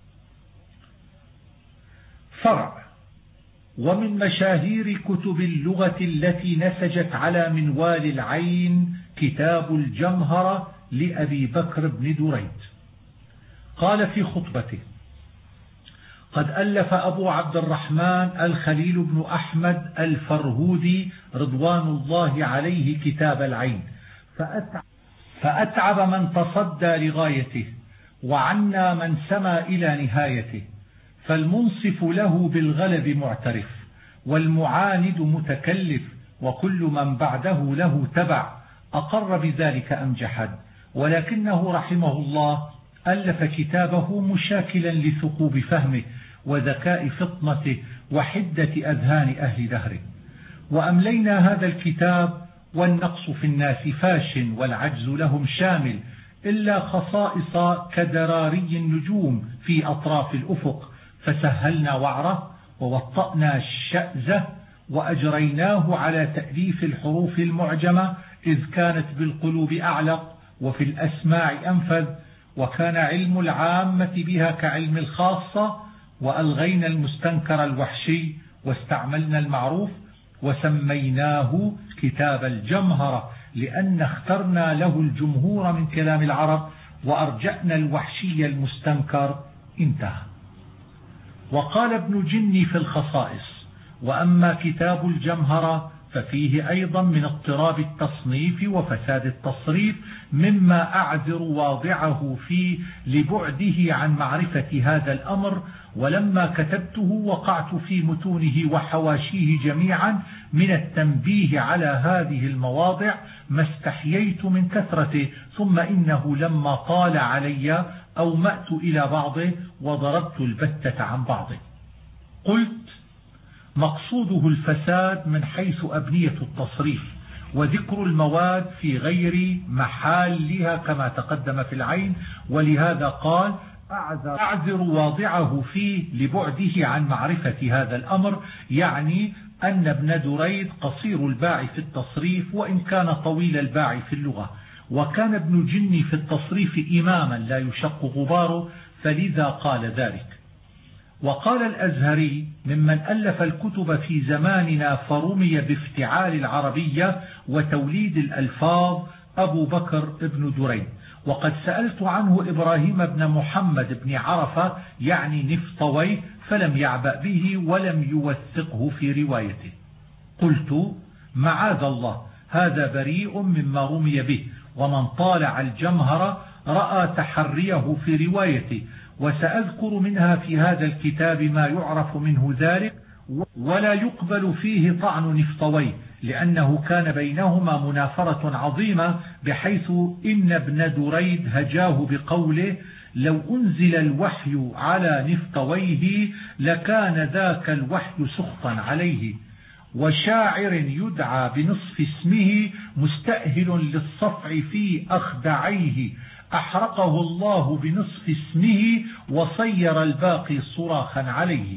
فرع: ومن مشاهير كتب اللغة التي نسجت على منوال العين كتاب الجمهرة لأبي بكر بن دريد. قال في خطبته: قد ألف أبو عبد الرحمن الخليل بن أحمد الفرهودي رضوان الله عليه كتاب العين، فأتعب, فأتعب من تصدى لغايته، وعنا من سما إلى نهايته، فالمنصف له بالغلب معترف، والمعاند متكلف، وكل من بعده له تبع، أقر بذلك أم جحد. ولكنه رحمه الله ألف كتابه مشاكلا لثقوب فهمه وذكاء فطنته وحدة أذهان أهل دهره. وأملينا هذا الكتاب والنقص في الناس فاش والعجز لهم شامل، إلا خصائص كدراري النجوم في أطراف الأفق، فسهلنا وعره ووطأنا الشأزة وأجريناه على تأليف الحروف المعجمة، إذ كانت بالقلوب أعلق وفي الأسماع أنفذ، وكان علم العامة بها كعلم الخاصة، وألغينا المستنكر الوحشي واستعملنا المعروف، وسميناه كتاب الجمهرة لأن اخترنا له الجمهور من كلام العرب وأرجأنا الوحشي المستنكر. انتهى. وقال ابن جني في الخصائص: وأما كتاب الجمهرة ففيه أيضا من اضطراب التصنيف وفساد التصريف مما أعذر واضعه فيه لبعده عن معرفة هذا الأمر، ولما كتبته وقعت في متونه وحواشيه جميعا من التنبيه على هذه المواضع ما استحييت من كثرته، ثم إنه لما طال علي أومأت إلى بعضه وضربت البتة عن بعضه. قلت: مقصوده الفساد من حيث أبنية التصريف، وذكر المواد في غير محلها كما تقدم في العين، ولهذا قال: أعذر واضعه فيه لبعده عن معرفة هذا الأمر، يعني أن ابن دريد قصير الباع في التصريف وإن كان طويل الباع في اللغة، وكان ابن جني في التصريف إماما لا يشق غباره، فلذا قال ذلك. وقال الأزهري ممن ألف الكتب في زماننا فرمي بافتعال العربية وتوليد الألفاظ أبو بكر ابن دريد، وقد سألت عنه إبراهيم بن محمد بن عرفة يعني نفطويه فلم يعبأ به ولم يوثقه في روايته. قلت: معاذ الله، هذا بريء مما رمي به، ومن طالع الجمهرة رأى تحريه في روايته، وسأذكر منها في هذا الكتاب ما يعرف منه ذلك، ولا يقبل فيه طعن نفطويه، لأنه كان بينهما منافرة عظيمة، بحيث إن ابن دريد هجاه بقوله: لو أنزل الوحي على نفطويه لكان ذاك الوحي سخطا عليه، وشاعر يدعى بنصف اسمه مستأهل للصفع في أخدعيه، أحرقه الله بنصف اسمه وصير الباقي صراخا عليه.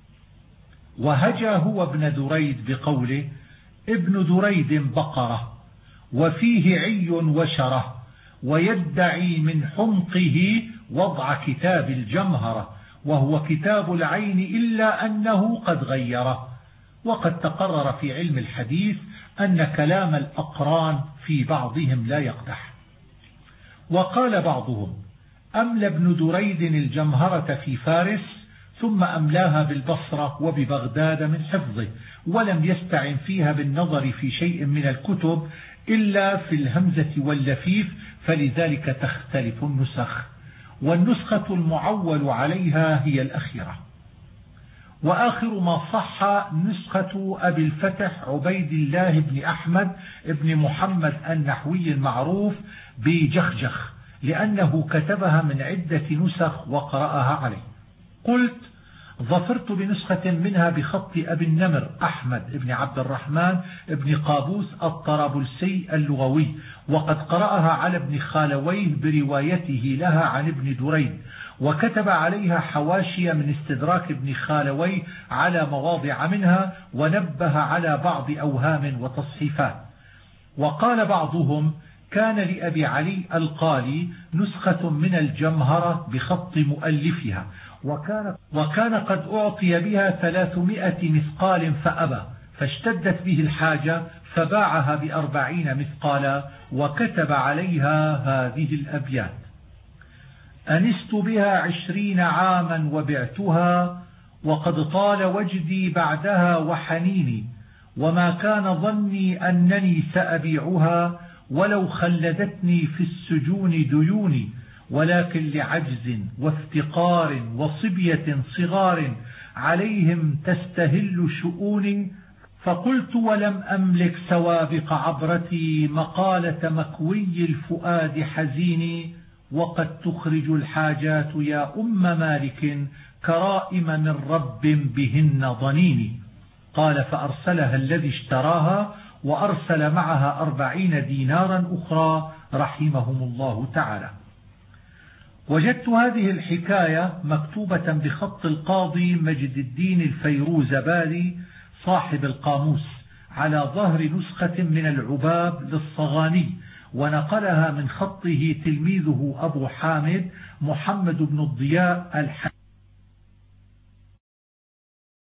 وهجى هو ابن دريد بقوله: ابن دريد بقرة وفيه عي وشرة، ويدعي من حمقه وضع كتاب الجمهرة، وهو كتاب العين إلا أنه قد غيره. وقد تقرر في علم الحديث أن كلام الأقران في بعضهم لا يقدح. وقال بعضهم: أملى ابن دريد الجمهرة في فارس ثم أملاها بالبصرة وببغداد من حفظه، ولم يستعن فيها بالنظر في شيء من الكتب إلا في الهمزة واللفيف، فلذلك تختلف النسخ، والنسخة المعول عليها هي الأخيرة. وآخر ما صح نسخة أبي الفتح عبيد الله بن أحمد بن محمد النحوي المعروف بجخجخ، لأنه كتبها من عدة نسخ وقرأها عليه. قلت: ظفرت بنسخة منها بخط أبي النمر أحمد بن عبد الرحمن بن قابوس الطرابلسي اللغوي، وقد قرأها على ابن خالويه بروايته لها عن ابن دريد، وكتب عليها حواشي من استدراك ابن خالويه على مواضع منها، ونبه على بعض أوهام وتصحيفات. وقال بعضهم: كان لأبي علي القالي نسخة من الجمهرة بخط مؤلفها، وكان, وكان قد أعطي بها ثلاثمائة مثقال فأبى، فاشتدت به الحاجة فباعها بأربعين مثقالا، وكتب عليها هذه الأبيات: أنست بها عشرين عاما وبعتها، وقد طال وجدي بعدها وحنيني، وما كان ظني أنني سأبيعها، ولو خلدتني في السجون ديوني، ولكن لعجز وافتقار وصبية صغار عليهم تستهل شؤوني، فقلت ولم أملك سوابق عبرتي مقالة مكوي الفؤاد حزيني، وقد تخرج الحاجات يا أم مالك كرائم من رب بهن ضنيني. قال: فأرسلها الذي اشتراها، وأرسل معها أربعين دينارا أخرى رحمهم الله تعالى. وجدت هذه الحكاية مكتوبة بخط القاضي مجد الدين الفيروزبادي صاحب القاموس على ظهر نسخة من العباب للصغاني، ونقلها من خطه تلميذه أبو حامد محمد بن الضياء الحنفي